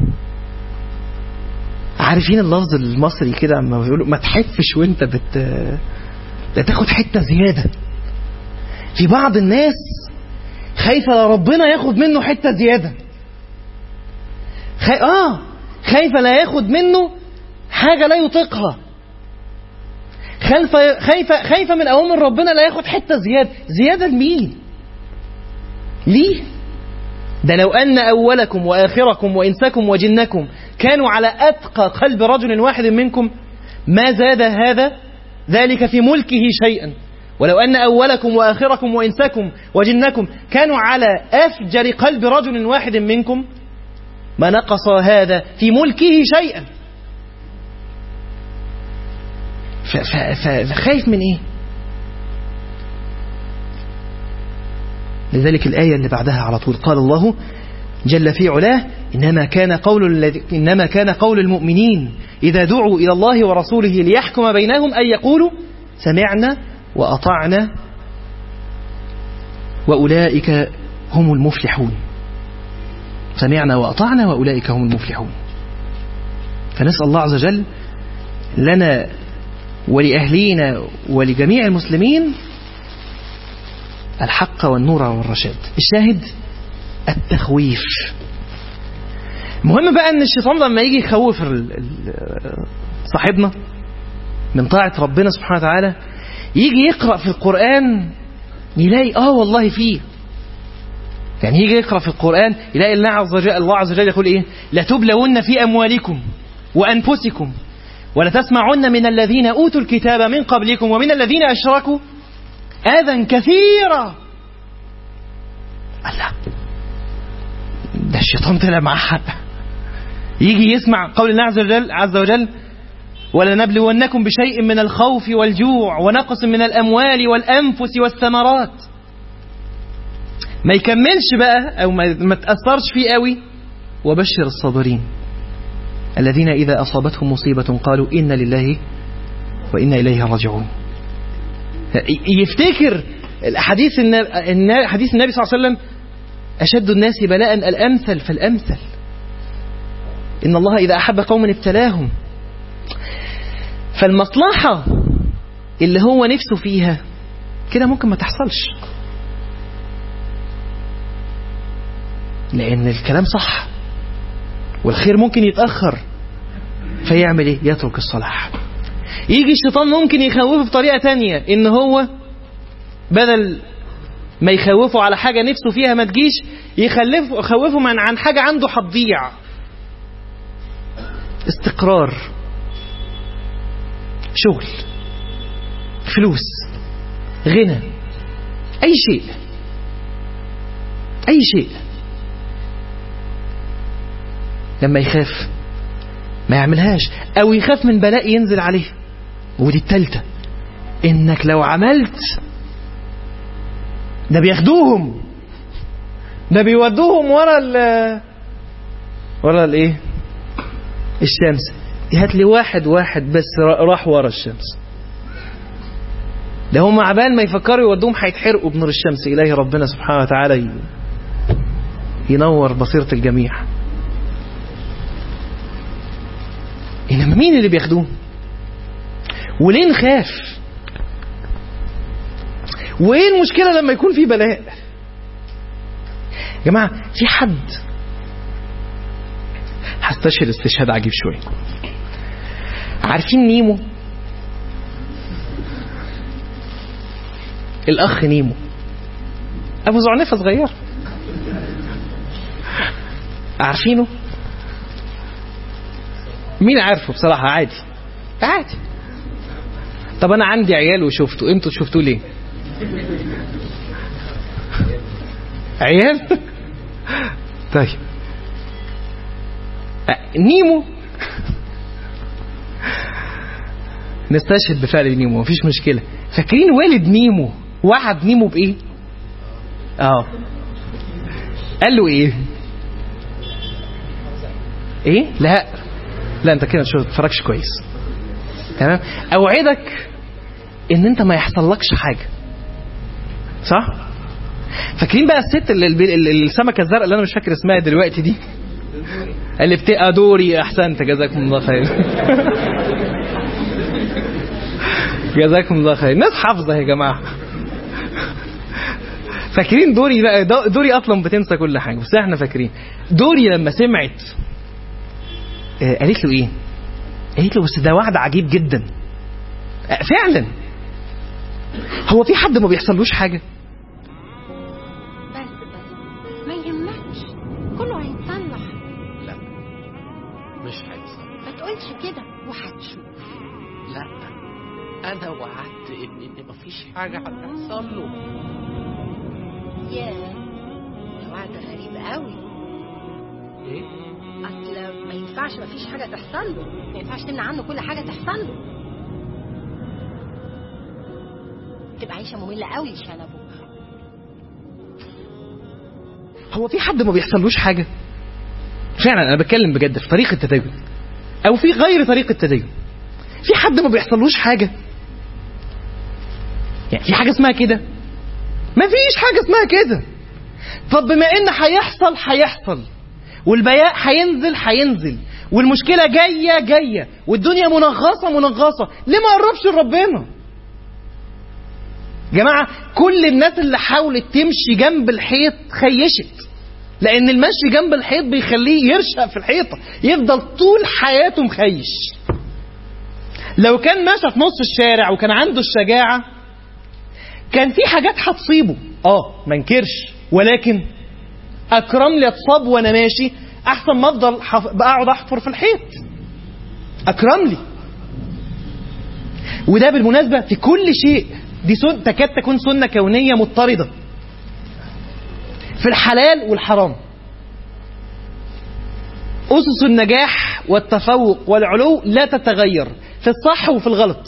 عارفين اللفظ المصري كده لما بيقولوا ما تحفش وانت تاخد حتة زيادة. في بعض الناس خايفة لربنا ياخد منه حتة زيادة، خايفة لا ياخد منه حاجة لا يطيقها، خايفة من أوامر ربنا لا ياخد حتة زيادة لمين؟ ليه؟ ده لو أن أولكم وآخركم وإنسكم وجنكم كانوا على أتقى قلب رجل واحد منكم ما زاد ذلك في ملكه شيئا، ولو أن أولكم وآخركم وإنسكم وجنكم كانوا على أفجر قلب رجل واحد منكم ما نقص هذا في ملكه شيئا. فخايف من إيه؟ لذلك الآية اللي بعدها على طول قال الله جل في علاه إنما كان قول المؤمنين إذا دعوا إلى الله ورسوله ليحكم بينهم أن يقولوا سمعنا وأطعنا وأولئك هم المفلحون. سمعنا وأطعنا وأولئك هم المفلحون. فنسأل الله عز وجل لنا ولأهلينا ولجميع المسلمين الحق والنور والرشاد. الشاهد التخويف. مهم بقى ان الشيطان لما يجي يخوف صاحبنا من طاعة ربنا سبحانه وتعالى يجي يقرأ في القرآن يلاقي والله فيه، يعني يجي يقرأ في القرآن يلاقي الله عز وجل يقول ايه؟ لتبلون في أموالكم وأنفسكم ولتسمعن من الذين أوتوا الكتاب من قبلكم ومن الذين أشركوا أذى كثيرا. الله، ده الشيطان طلع معاه حق. يجي يسمع قول الله عز وجل ولنبلونكم بشيء من الخوف والجوع ونقص من الأموال والأنفس والثمرات. ما يكملش بقى أو ما تأثرش فيه قوي. وبشر الصابرين الذين إذا أصابتهم مصيبة قالوا إنا لله وإنا إليه راجعون. يفتكر حديث النبي صلى الله عليه وسلم أشد الناس بلاء الأمثل فالأمثل، إن الله إذا أحب قوم ابتلاهم. فالمصلحة اللي هو نفسه فيها كده ممكن ما تحصلش، لأن الكلام صح والخير ممكن يتأخر، فيعمل إيه؟ يترك الصلاح. يجي الشيطان ممكن يخوفه بطريقة تانية، إن هو بدل ما يخوفه على حاجة نفسه فيها ما تجيش يخوفه عن حاجة عنده هتضيع. استقرار، شغل، فلوس، غنى، أي شيء. لما يخاف ما يعملهاش، أو يخاف من بلاء ينزل عليه. ودي التالتة، إنك لو عملت ده بياخدوهم، ده بيودوهم ورا الايه؟ الشمس. هات لي واحد بس راح ورا الشمس، ده هم عبال ما يفكروا يودوهم هيتحرقوا بنور الشمس. إلهي ربنا سبحانه وتعالى ينور بصيرة الجميع. إنما مين اللي بياخدوه؟ وليه نخاف؟ وإيه المشكلة لما يكون في بلاء؟ يا جماعة في حد هستشهد استشهاد عجيب شوية. عارفين نيمو؟ الأخ نيمو أبو زعنفة صغير، عارفينه؟ مين عارفه بصراحة؟ عادي. طب أنا عندي عيال وشفته، أنتوا شفتوه ليه؟ عيال؟ طيب نستشهد بفعل نيمو مفيش مشكلة. فاكرين والد نيمو وعد نيمو بإيه؟ قال له إيه؟ إيه؟ لا أنت كده مش بتتفرجش كويس. تمام؟ أوعدك إن أنت ما يحصلكش حاجة. صح؟ فاكرين بقى الست السمكة الزرقاء اللي أنا مش فاكر اسمها دلوقتي دي؟ اللي بتبقى دوري. أحسنت، جزاكم الله خير. جزاكم الله خير. الناس حافظة يا جماعة. فاكرين دوري بقى؟ دوري أصلا بتنسى كل حاجة بس احنا فاكرين. دوري لما سمعت قالت له إيه؟ قالت له بس ده وعد عجيب جدا. فعلا هو في حد ما بيحصلوش حاجة؟ بس ما يهمكش، كله هيتصلح. لا مش هيتصلح. ما تقولش كده وهتشوف. لا أنا وعدت إن مفيش حاجة هتحصل له. ياه، الوعد غريب قوي. إيه؟ أصل ما ينفعش مفيش حاجة تحصل له، ما ينفعش تمنع عنه كل حاجة تحصل له. تبقى عيشة مملة قوي شنبه. هو في حد ما بيحصلوش حاجة؟ فعلا أنا بتكلم بجد في طريقة التدين أو في غير طريقة التدين. في حد ما بيحصلوش حاجة؟ يعني في حاجة اسمها كده؟ ما فيش حاجة اسمها كده. طب بما إن هيحصل والبياء هينزل والمشكلة جاية والدنيا منغصة، ليه ما قربش لربنا؟ جماعة كل الناس اللي حاولت تمشي جنب الحيط خيشت، لأن المشي جنب الحيط بيخليه يرشق في الحيطة، يفضل طول حياته مخيش. لو كان ماشى في نص الشارع وكان عنده الشجاعة كان في حاجات هتصيبه، ما انكرش، ولكن أكرم لي اتصاب وأنا ماشي أحسن ما أفضل بقعد أحفر في الحيط. أكرم لي. وده بالمناسبة في كل شيء، دي تكاد تكون سنة كونية مضطردة في الحلال والحرام. أسس النجاح والتفوق والعلو لا تتغير في الصح وفي الغلط.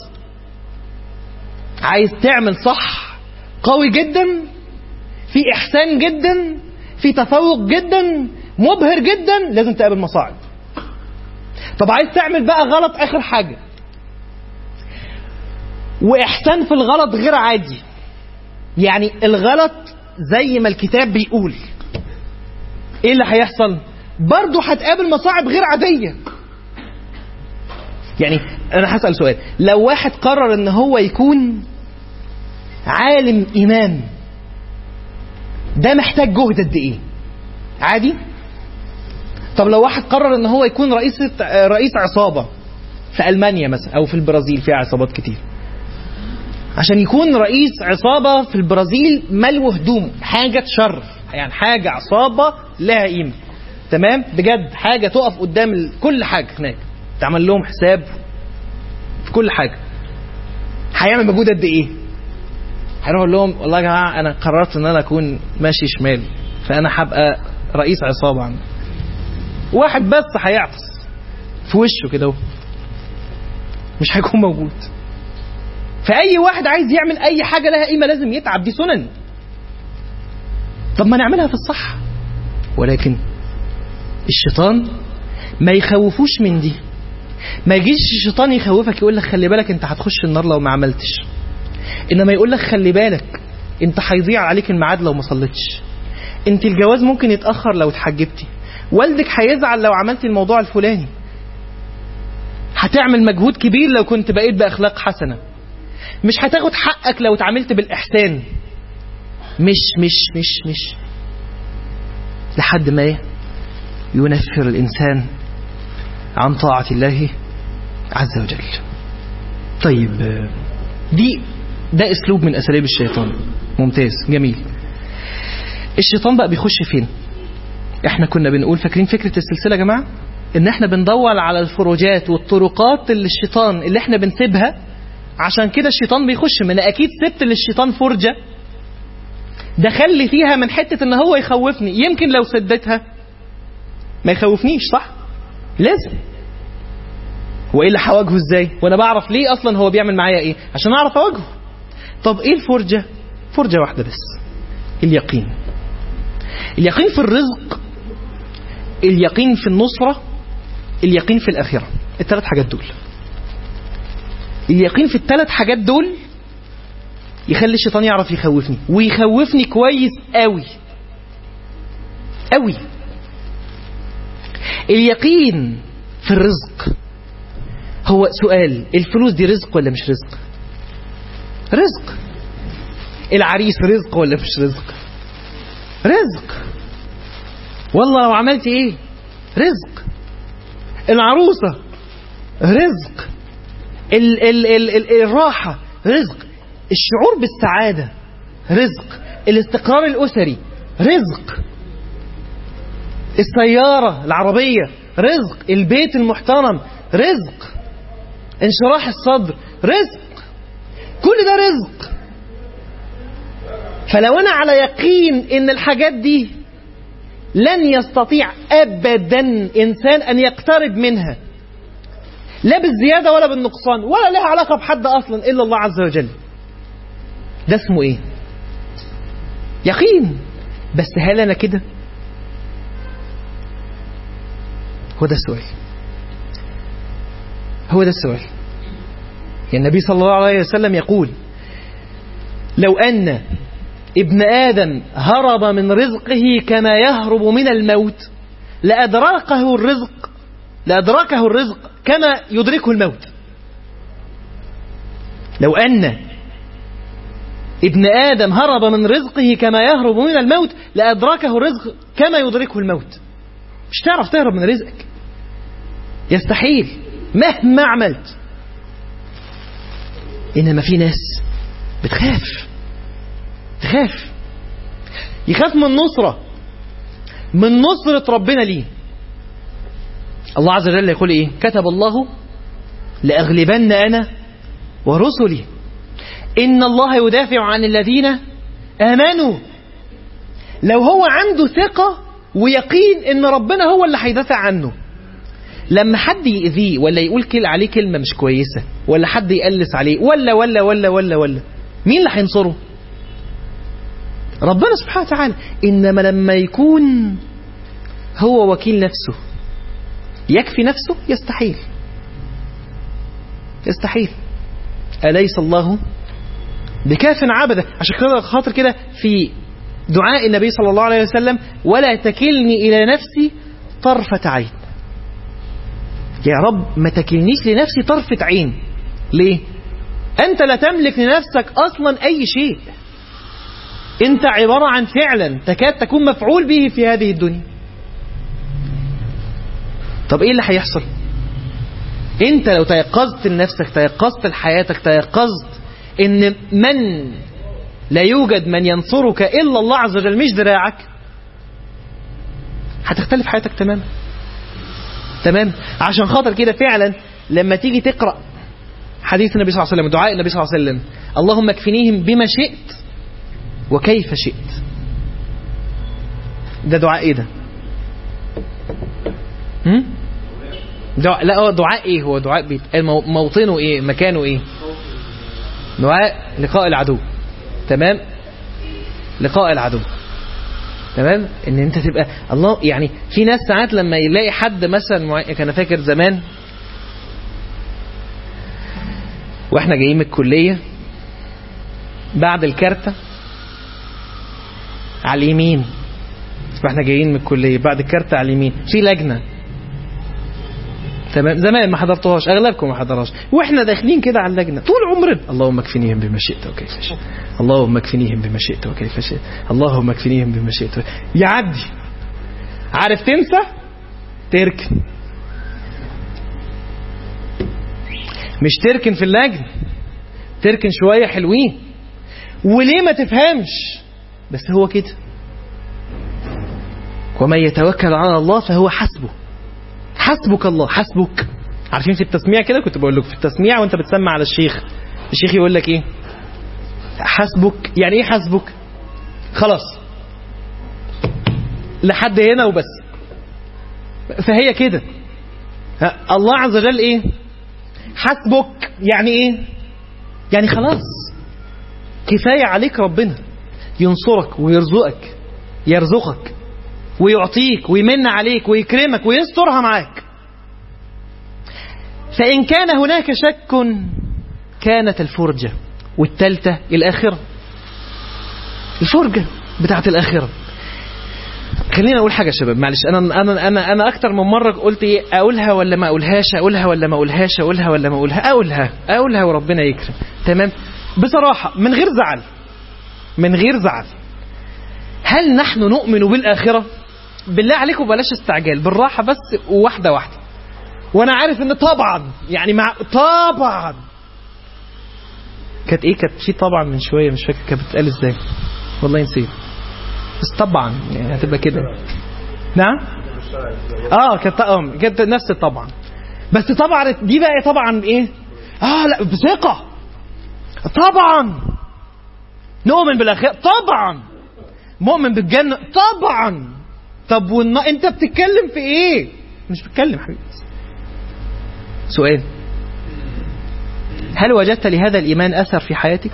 عايز تعمل صح قوي جدا، في إحسان جدا، في تفوق جدا، مبهر جدا، لازم تقابل مصاعب. طب عايز تعمل بقى غلط آخر حاجة وإحسان في الغلط غير عادي، يعني الغلط زي ما الكتاب بيقول، إيه اللي هيحصل؟ برضو هتقابل مصاعب غير عادية. يعني أنا هسأل سؤال، لو واحد قرر إن هو يكون عالم إمام، ده محتاج جهد قد إيه؟ عادي؟ طب لو واحد قرر إن هو يكون رئيس عصابة في ألمانيا مثلا أو في البرازيل، فيها عصابات كتير، عشان يكون رئيس عصابة في البرازيل ملو هدوم، حاجة تشرف، يعني حاجة عصابة لها قيمة، تمام؟ بجد حاجة تقف قدام كل حاجة هناك، تعمل لهم حساب في كل حاجة. هيعمل مجهود قد إيه؟ هيروح يقول لهم والله يا جماعة أنا قررت إن أنا أكون ماشي شمال، فأنا هبقى رئيس عصابة عنه. واحد بس هيعطس في وشه كده مش هيكون موجود. فأي واحد عايز يعمل أي حاجة لها قيمة لازم يتعب، دي سنن. طب ما نعملها في الصح. ولكن الشيطان ما يخوفوش من دي. ما يجيش الشيطان يخوفك يقول لك خلي بالك انت هتخش النار لو ما عملتش، انما يقول لك خلي بالك انت هيضيع عليك الميعاد لو ما صليتش، انت الجواز ممكن يتأخر لو اتحجبتي، والدك هيزعل لو عملتي الموضوع الفلاني، هتعمل مجهود كبير لو كنت بقيت بأخلاق حسنة، مش هتاخد حقك لو اتعاملت بالإحسان، مش لحد ما ينفر الإنسان عن طاعة الله عز وجل. طيب ده أسلوب من أساليب الشيطان، ممتاز جميل. الشيطان بقى بيخش فين؟ احنا كنا بنقول فاكرين فكرة السلسلة يا جماعة، ان احنا بندور على الفروجات والطرقات اللي احنا بنسيبها، عشان كده الشيطان بيخش. من اكيد سبت للشيطان فرجة دخل لي فيها من حتة ان هو يخوفني، يمكن لو سدتها ما يخوفنيش، صح؟ لازم وإلا هواجهه ازاي؟ وانا بعرف ليه اصلا هو بيعمل معايا ايه، عشان اعرف اواجهه. طب ايه الفرجة؟ فرجة واحدة بس، اليقين. اليقين في الرزق، اليقين في النصرة، اليقين في الآخرة. الثلاث حاجات دول، اليقين في الثلاث حاجات دول يخلي الشيطان يعرف يخوفني، ويخوفني كويس قوي قوي. اليقين في الرزق، هو سؤال، الفلوس دي رزق ولا مش رزق؟ رزق. العريس رزق ولا مش رزق؟ رزق. والله لو عملت ايه رزق. العروسة رزق. الراحة رزق. الشعور بالسعادة رزق. الاستقرار الأسري رزق. السيارة العربية رزق. البيت المحترم رزق. انشراح الصدر رزق. كل ده رزق. فلو أنا على يقين إن الحاجات دي لن يستطيع أبدا إنسان أن يقترب منها، لا بالزيادة ولا بالنقصان، ولا لها علاقة بحد أصلا إلا الله عز وجل، ده اسمه إيه؟ يقين. بس هل أنا كده؟ هو ده السؤال، هو ده السؤال. يعني النبي صلى الله عليه وسلم يقول: لو أن ابن آدم هرب من رزقه كما يهرب من الموت لأدركه الرزق كما يدركه الموت. لو أن ابن آدم هرب من رزقه كما يهرب من الموت لأدركه الرزق كما يدركه الموت. مش تعرف تهرب من رزقك، يستحيل مهما عملت. إنما في ناس بتخاف، يخاف من نصرة، من نصرة ربنا ليه. الله عز وجل يقول إيه؟ كتب الله لأغلبن أنا ورسلي إن الله يدافع عن الذين آمنوا. لو هو عنده ثقة ويقين إن ربنا هو اللي هيدافع عنه، لما حد يأذيه ولا يقول عليه كلمة مش كويسة، ولا حد يقلس عليه، ولا مين اللي هينصره؟ ربنا سبحانه وتعالى. إنما لما يكون هو وكيل نفسه، يكفي نفسه، يستحيل. أليس الله بكاف عبده؟ عشان كده خاطر كده في دعاء النبي صلى الله عليه وسلم: ولا تكلني إلى نفسي طرفة عين. يا رب ما تكلنيش لنفسي طرفة عين. ليه؟ أنت لا تملك لنفسك أصلا أي شيء، أنت عبارة عن فعلا تكاد تكون مفعول به في هذه الدنيا. طب إيه اللي هيحصل؟ أنت لو تيقظت لنفسك، تيقظت لحياتك، تيقظت إن من لا يوجد من ينصرك إلا الله عز وجل مش دراعك، هتختلف حياتك تمام. عشان خاطر كده فعلا لما تيجي تقرأ حديث النبي صلى الله عليه وسلم، دعاء النبي صلى الله عليه وسلم: اللهم اكفنيهم بما شئت وكيف شئت. ده دعاء ايه ده؟ دعاء ايه؟ هو دعاء موطنه ايه؟ مكانه ايه؟ دعاء لقاء العدو. تمام، لقاء العدو. تمام، ان انت تبقى الله. يعني في ناس ساعات لما يلاقي حد مثلا كان فاكر زمان واحنا جايين من الكلية بعد الكارتة على اليمين، واحنا جايين من الكلية بعد الكارتة على اليمين في لجنة. تمام، زمان ما حضرتوهاش، اغلبكم ما حضرهاش، واحنا داخلين كده على اللجنة طول عمرنا: اللهم اكفنيهم بما شئت وكيف شئت، اللهم اكفنيهم بما شئت وكيف شئت، اللهم اكفنيهم بما شئت. يعدي، عارف تنسى، تركن. مش تركن في اللجنة، تركن شوية حلوين. وليه ما تفهمش؟ بس هو كده. ومن يتوكل على الله فهو حسبه. حسبك الله، حسبك. عارفين في التسميع كده، كنت بقول لكم في التسميع وانت بتسمع على الشيخ يقول لك ايه؟ حسبك. يعني ايه حسبك؟ خلاص لحد هنا وبس. فهي كده. الله عز وجل ايه؟ حسبك يعني ايه؟ يعني خلاص كفاية عليك ربنا ينصرك ويرزقك ويعطيك ويمن عليك ويكرمك ويسترها معاك. فإن كان هناك شك كانت الفرجة. والثالثة الآخرة، الفرجة بتاعت الآخرة. خلينا أقول حاجة يا شباب، معلش أنا أكتر من مرة قلت إيه، أقولها ولا ما أقولهاش، أقولها ولا ما أقولهاش، أقولها ولا ما أقولها، أقولها وربنا يكرم. تمام؟ بصراحة من غير زعل، هل نحن نؤمن بالآخرة؟ بالله عليكم بلاش استعجال، بالراحة بس، واحدة واحدة. وأنا عارف إن طبعا يعني طبعا كانت في طبعا من شوية مش فاكر كانت بتتقال إزاي، والله نسيت، بس طبعا يعني هتبقى كده. نعم؟ كانت نفس طبعا، بس طبعا دي بقى طبعا إيه؟ لا بثقة طبعا نؤمن بالآخرة طبعا، مؤمن بالجنة طبعا. طب انت بتتكلم في ايه؟ مش بتكلم حبيبي. سؤال، هل وجدت لهذا الإيمان أثر في حياتك؟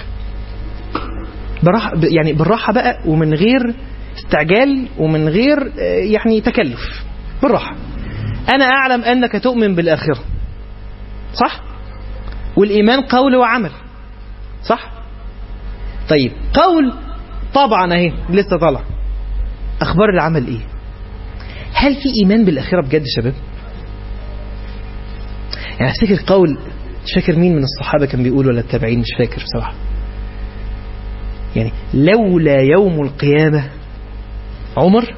يعني بالراحة بقى، ومن غير استعجال، ومن غير يعني تكلف، بالراحة. أنا أعلم أنك تؤمن بالآخرة، صح؟ والإيمان قول وعمل، صح؟ طيب قول طبعا اهي لسه طالع، اخبار العمل ايه؟ هل في ايمان بالاخره بجد يا شباب؟ يعني افتكر قول، مش فاكر مين من الصحابه كان بيقول ولا التابعين، مش فاكر بصراحه، يعني لولا يوم القيامه عمر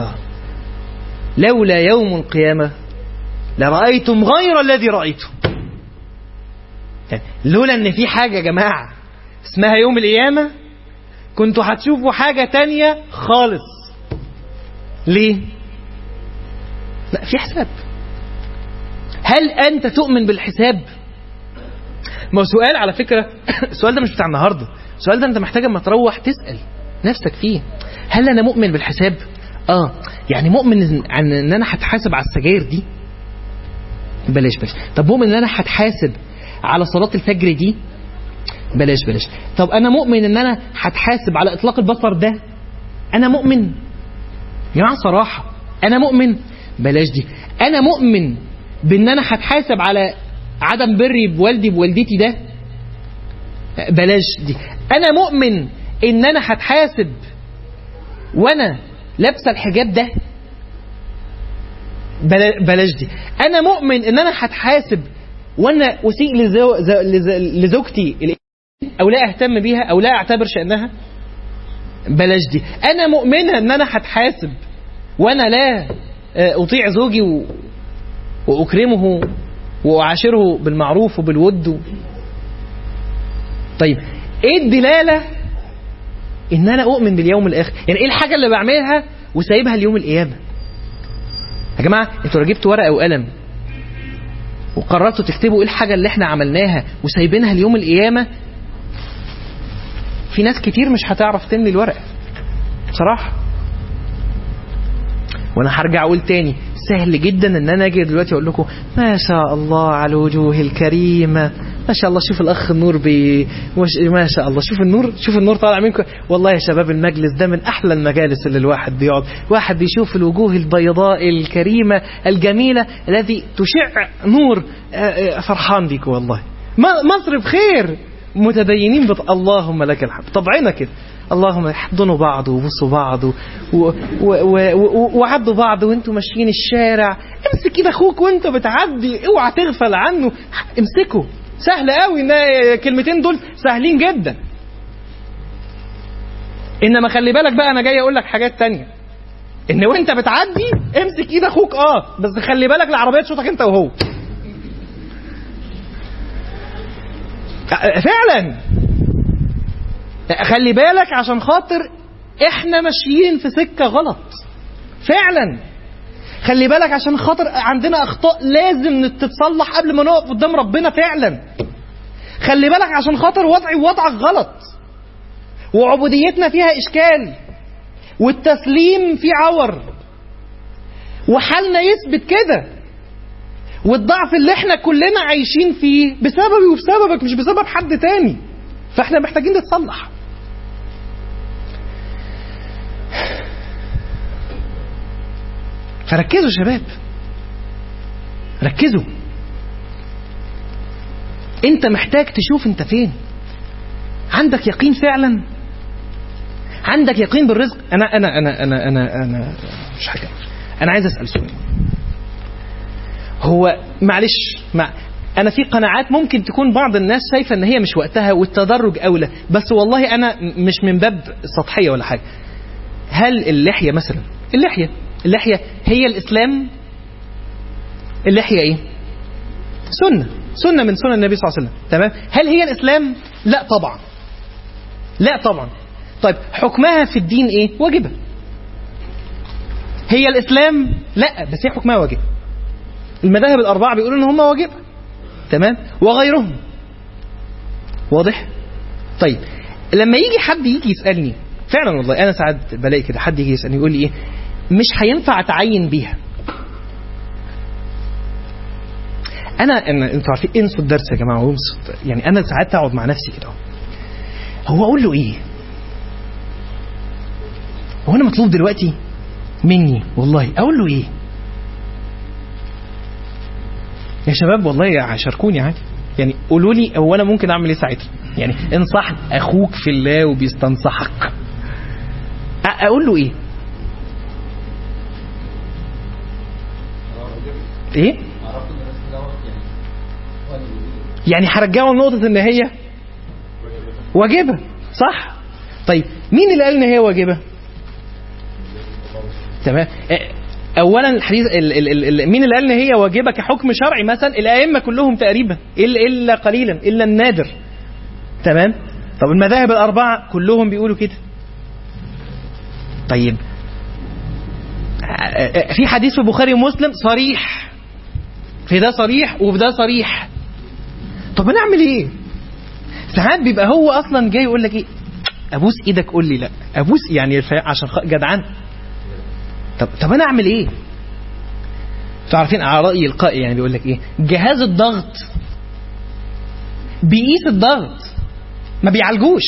لولا يوم القيامه لرأيتم غير الذي رأيته. يعني لولا ان في حاجه يا جماعه اسمها يوم القيامه كنتوا هتشوفوا حاجة تانية خالص. ليه؟ لا، في حساب. هل أنت تؤمن بالحساب؟ ما هو سؤال على فكرة السؤال ده مش بتاع النهاردة، السؤال ده أنت محتاج اما تروح تسأل نفسك فيه. هل أنا مؤمن بالحساب؟ يعني مؤمن عن أن أنا هتحاسب على السجاير دي؟ بلاش. طب مؤمن أن أنا هتحاسب على صلاة الفجر دي؟ بلاش. طب أنا مؤمن أن أنا هتحاسب على إطلاق البصر ده؟ أنا مؤمن يا جماعة صراحة، أنا مؤمن. بلاش دي. أنا مؤمن بأن أنا هتحاسب على عدم بري بوالدي بوالدتي ده؟ بلاش دي. أنا مؤمن أن أنا هتحاسب وأنا لابسه الحجاب ده؟ بلاش دي. أنا مؤمن أن أنا هتحاسب وأنا أسيء لزوجتي أو لا أهتم بيها أو لا أعتبر شأنها؟ بلاش دي. أنا مؤمنة أن أنا هتحاسب وأنا لا أطيع زوجي وأكرمه وأعاشره بالمعروف وبالود. طيب إيه الدلالة إن أنا أؤمن باليوم الآخر؟ يعني إيه الحاجة اللي بعملها وسايبها اليوم القيامة؟ يا جماعة أنتوا لو جبتوا ورقة وقلم وقررتوا تكتبوا إيه الحاجة اللي إحنا عملناها وسايبينها اليوم القيامة، في ناس كتير مش هتعرف تملي الورقة بصراحة. وانا هرجع اقول تاني، سهل جدا ان انا اجي دلوقتي اقول لكم ما شاء الله على الوجوه الكريمة، ما شاء الله شوف الاخ النور ما شاء الله شوف النور طالع منكم. والله يا شباب المجلس ده من احلى المجالس اللي الواحد بيقعد، واحد بيشوف الوجوه البيضاء الكريمة الجميلة التي تشع نور. فرحان بيكم والله، مصر بخير، متدينين اللهم لك الحمد. طبعنا كده، اللهم احضنوا بعض وبصوا بعض وعدوا بعض وانتوا ماشيين الشارع. امسك كده اخوك وانت بتعدي، اوعى تغفل عنه، امسكه. سهل قوي، ان كلمتين دول سهلين جدا. انما خلي بالك بقى، انا جاي اقول لك حاجات تانية، ان وانت بتعدي امسك ايد اخوك بس خلي بالك العربية تشوطك انت وهو فعلا. خلي بالك عشان خاطر احنا ماشيين في سكة غلط فعلا. خلي بالك عشان خاطر عندنا اخطاء لازم تتصلح قبل ما نقف قدام ربنا فعلا. خلي بالك عشان خاطر وضعي ووضعك غلط، وعبوديتنا فيها اشكال، والتسليم فيه عور، وحالنا يثبت كده، والضعف اللي احنا كلنا عايشين فيه بسببي وبسببك، مش بسبب حد تاني. فاحنا محتاجين نتصلح. فركزوا شباب، ركزوا. انت محتاج تشوف انت فين. عندك يقين فعلا؟ عندك يقين بالرزق؟ انا مش حاجه. انا عايز اسال سؤال. هو معلش، انا في قناعات ممكن تكون بعض الناس شايفه ان هي مش وقتها والتدرج اولى، بس والله انا مش من باب سطحيه ولا حاجه. هل اللحيه مثلا، اللحيه هي الاسلام؟ اللحيه ايه؟ سنه من سنن النبي صلى الله عليه وسلم، تمام؟ هل هي الاسلام؟ لا طبعا. طيب حكمها في الدين ايه؟ واجبه. هي الاسلام؟ لا، بس هي حكمها واجبه. المذاهب الاربعه بيقولوا ان هم واجبه، تمام؟ وغيرهم واضح. طيب لما يجي حد يسالني، فعلا والله انا ساعات بلاقي كده حد يجي يسالني يقول لي ايه، مش هينفع اتعين بيها. انتوا عارفين، انسوا الدرس يا جماعه، يعني انا ساعات اقعد مع نفسي كده، هو اقول له ايه؟ هو انا مطلوب دلوقتي مني والله اقول له ايه؟ يا شباب والله شاركوني عادي، يعني قولوا لي هو انا ممكن اعمل ايه ساعتها؟ يعني انصح اخوك في الله وبيستنصحك، اقول له ايه؟ ايه؟ يعني هرجعه لنقطة ان هي واجبة، صح؟ طيب مين اللي قال ان هي واجبة؟ تمام. اولا الحديث مين اللي قال ان هي واجبة كحكم شرعي؟ مثلا الائمة كلهم تقريبا، الا قليلا، الا النادر، تمام؟ طب المذاهب الاربعة كلهم بيقولوا كده. طيب في حديث في البخاري ومسلم صريح في ده، صريح وفي ده صريح. طب انا اعمل ايه؟ ساعات بيبقى هو اصلا جاي يقول لك ايه، ابوس ايدك قول لي لا، ابوس يعني عشان جدعان. طب انا اعمل ايه؟ انتوا عارفين على راي القائل يعني بيقول لك ايه، جهاز الضغط بيقيس الضغط ما بيعالجوش.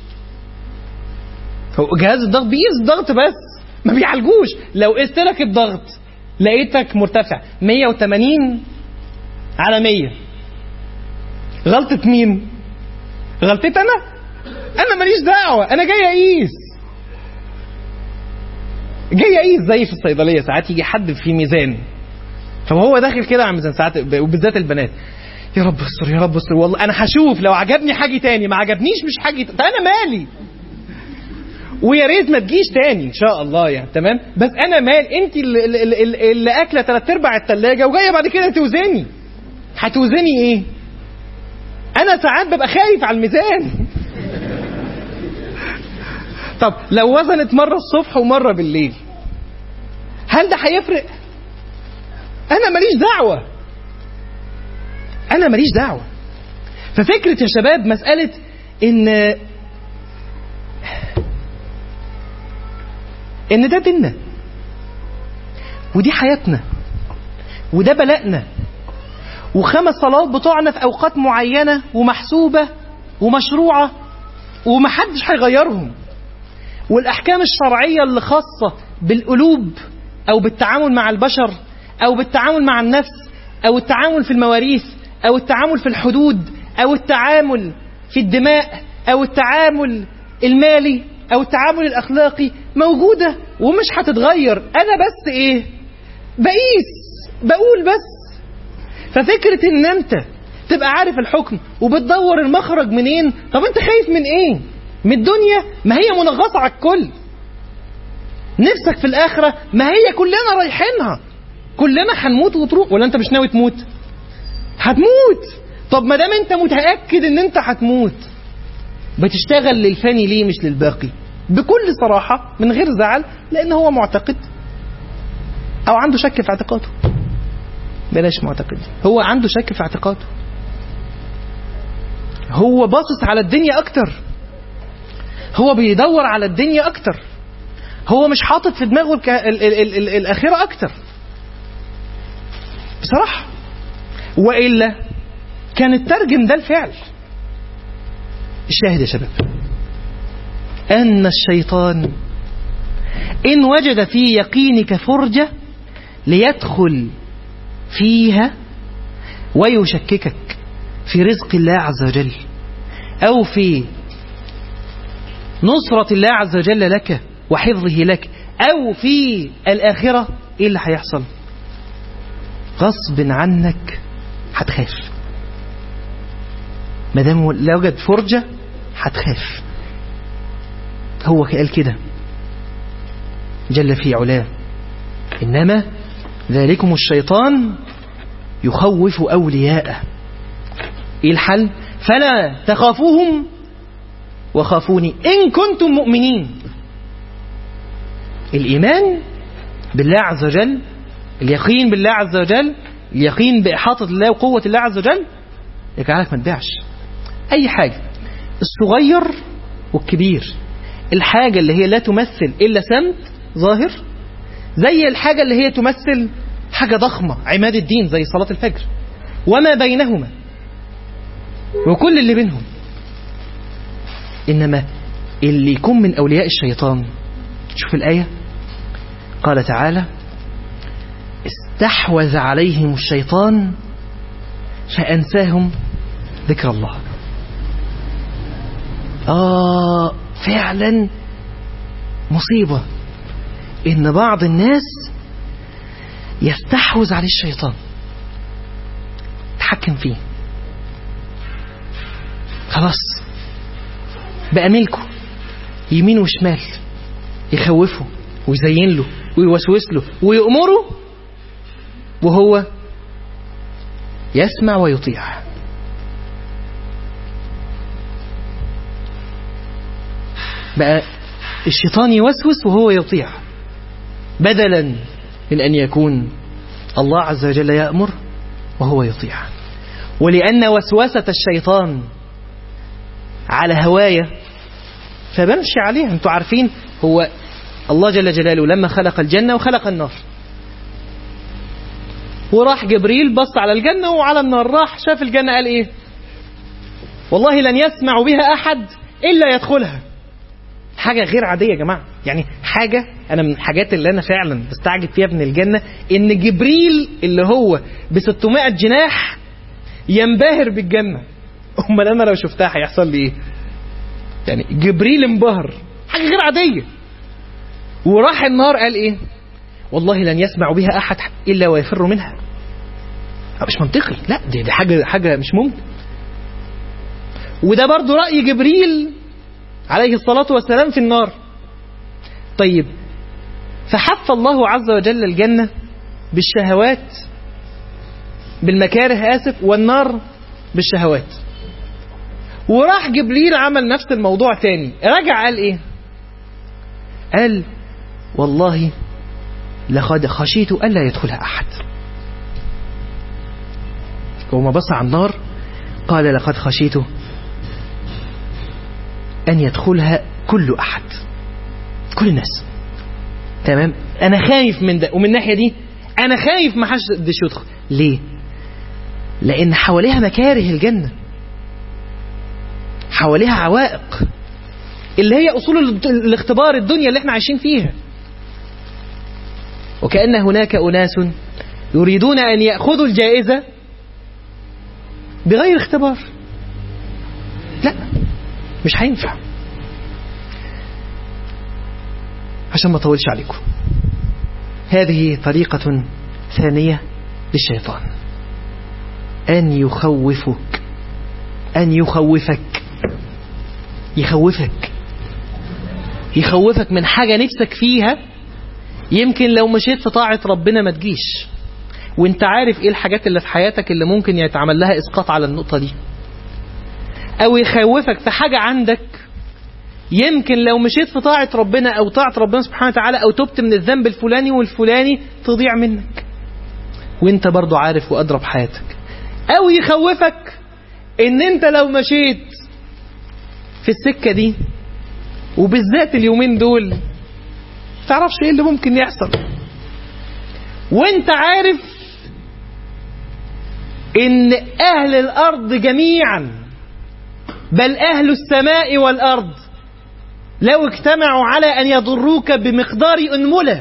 هو جهاز الضغط بيقيس الضغط بس ما بيعالجوش. لو قست لك الضغط لقيتك مرتفع 180 على 100، غلطة مين؟ غلطتي انا ماليش دعوة، انا جاي اقيس زي في الصيدلية. ساعات يجي حد في ميزان، فهو داخل كده على ميزان ساعات، وبالذات البنات، يا رب استر يا رب استر، والله انا هشوف لو عجبني حاجة تاني، ما عجبنيش مش حاجة انا مالي، ويا ريت ما تجيش تاني ان شاء الله يعني، تمام؟ بس انا مال، انت اللي اكله 3/4 الثلاجه وجايه بعد كده توزني، هتوزني ايه؟ انا ساعات ببقى خايف على الميزان. طب لو وزنت مره الصبح ومره بالليل، هل ده هيفرق؟ انا ماليش دعوه. ففكره يا شباب مساله ان ده ديننا ودي حياتنا وده بلاءنا، و5 صلوات بتوعنا في اوقات معينه ومحسوبه ومشروعه ومحدش هيغيرهم، والاحكام الشرعيه اللي خاصه بالقلوب او بالتعامل مع البشر او بالتعامل مع النفس او التعامل في المواريث او التعامل في الحدود او التعامل في الدماء او التعامل المالي او التعامل الاخلاقي موجوده ومش هتتغير. انا بس ايه؟ بقول بس. ففكره ان انت تبقى عارف الحكم وبتدور المخرج منين، طب انت خايف من ايه؟ من الدنيا؟ ما هي منغصه على الكل. نفسك في الاخره؟ ما هي كلنا رايحينها، كلنا هنموت وتروح، ولا انت مش ناوي تموت؟ هتموت. طب ما دام انت متاكد ان انت هتموت، بتشتغل للفاني ليه مش للباقي؟ بكل صراحه من غير زعل، لان هو معتقد او عنده شك في اعتقاده. بلاش معتقد، هو عنده شك في اعتقاده، هو باصص على الدنيا اكتر، هو بيدور على الدنيا اكتر، هو مش حاطط في دماغه الاخره اكتر بصراحه. وإلا كان الترجم ده الفعل. الشاهد يا شباب أن الشيطان إن وجد في يقينك فرجة ليدخل فيها ويشككك في رزق الله عز وجل أو في نصرة الله عز وجل لك وحفظه لك أو في الآخرة، إيه اللي هيحصل؟ غصب عنك هتخاف. مادام لو وجد فرجة هتخاف. هو قال كده جل في علاه: إنما ذلكم الشيطان يخوف أولياءه. إيه الحل؟ فلا تخافوهم وخافوني إن كنتم مؤمنين. الإيمان بالله عز وجل، اليقين بالله عز وجل، اليقين بإحاطة الله وقوة الله عز وجل يجعلك ما تبيعش أي حاجة، الصغير والكبير، الحاجة اللي هي لا تمثل إلا سمت ظاهر، زي الحاجة اللي هي تمثل حاجة ضخمة عماد الدين زي صلاة الفجر، وما بينهما وكل اللي بينهم. إنما اللي يكون من أولياء الشيطان، شوف الآية، قال تعالى: استحوذ عليهم الشيطان فأنساهم ذكر الله. فعلا مصيبة إن بعض الناس يستحوذ عليه الشيطان، تحكم فيه، خلاص بقى ملكه يمين وشمال، يخوفه ويزين له ويوسوس له ويأمره وهو يسمع ويطيع. بقى الشيطان يوسوس وهو يطيع، بدلا من أن يكون الله عز وجل يأمر وهو يطيع. ولأن وسوسة الشيطان على هواية فبمشي عليها. انتوا عارفين هو الله جل جلاله لما خلق الجنة وخلق النار، وراح جبريل بص على الجنة وعلى النار، راح شاف الجنة قال ايه؟ والله لن يسمع بها أحد إلا يدخلها. حاجة غير عادية يا جماعة. يعني حاجة أنا من الحاجات اللي أنا فعلا بستعجب فيها من الجنة، إن جبريل اللي هو ب600 جناح ينبهر بالجنة. أمال أنا لو شفتها هيحصل لي إيه؟ يعني جبريل انبهر، حاجة غير عادية. وراح النار قال إيه؟ والله لن يسمع بها أحد إلا ويفر منها. مش منطقي، لا دي حاجة مش ممكن. وده برضو رأي جبريل عليه الصلاة والسلام في النار. طيب فحف الله عز وجل الجنة بالشهوات، بالمكاره والنار بالشهوات. وراح جبريل عمل نفس الموضوع تاني، رجع قال ايه؟ قال والله لقد خشيت ألا يدخلها أحد. وما بص على النار قال لقد خشيت أن يدخلها كل أحد، كل الناس. تمام، أنا خايف من ده. ومن الناحية دي أنا خايف ما حدش يدخل. ليه؟ لأن حواليها مكاره الجنة، حواليها عوائق اللي هي أصول الاختبار، الدنيا اللي احنا عايشين فيها. وكأن هناك أناس يريدون أن يأخذوا الجائزة بغير اختبار. لا، مش هينفع. عشان ما اطولش عليكم، هذه طريقة ثانية للشيطان، أن يخوفك، أن يخوفك من حاجة نفسك فيها، يمكن لو مشيت في طاعة ربنا ما تجيش، وانت عارف ايه الحاجات اللي في حياتك اللي ممكن يتعمل لها اسقاط على النقطة دي. او يخوفك في حاجة عندك يمكن لو مشيت في طاعة ربنا او طاعة ربنا سبحانه وتعالى او تبت من الذنب الفلاني والفلاني تضيع منك، وانت برضو عارف وأدرى بحياتك. او يخوفك ان انت لو مشيت في السكة دي، وبالذات اليومين دول تعرفش ايه اللي ممكن يحصل، وانت عارف إن أهل الأرض جميعا بل أهل السماء والأرض لو اجتمعوا على أن يضروك بمقدار أنملة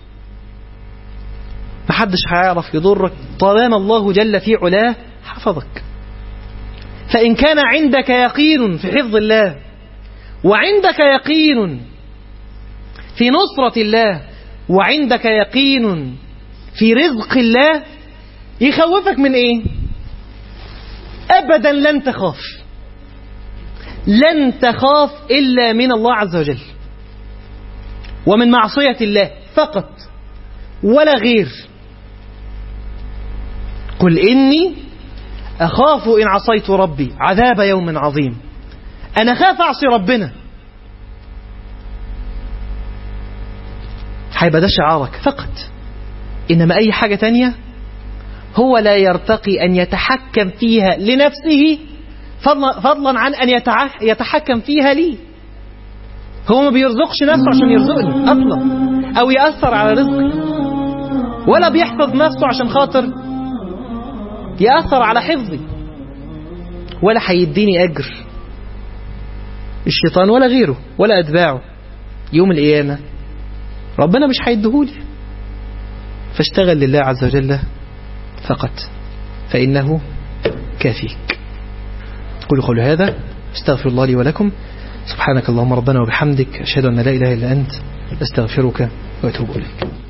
محدش هيعرف يضرك طالما الله جل في علاه حفظك. فإن كان عندك يقين في حفظ الله وعندك يقين في نصرة الله وعندك يقين في رزق الله، يخوفك من إيه؟ أبدا لن تخاف، لن تخاف إلا من الله عز وجل ومن معصية الله فقط ولا غير. قل إني أخاف إن عصيت ربي عذاب يوم عظيم. أنا خاف أعصي ربنا، هيبقى ده شعارك فقط. إنما أي حاجة تانية هو لا يرتقي أن يتحكم فيها لنفسه فضلا عن أن يتحكم فيها لي. هو ما بيرزقش نفسه عشان يرزقني أصلا أو يأثر على رزقي، ولا بيحفظ نفسه عشان خاطر يأثر على حفظي، ولا هيديني أجر الشيطان ولا غيره ولا أتباعه يوم القيامة. ربنا مش هيديهولي. فاشتغل لله عز وجل فقط فإنه كافيك. قولوا هذا استغفر الله لي ولكم. سبحانك اللهم ربنا وبحمدك أشهد أن لا إله إلا أنت أستغفرك وأتوب إليك.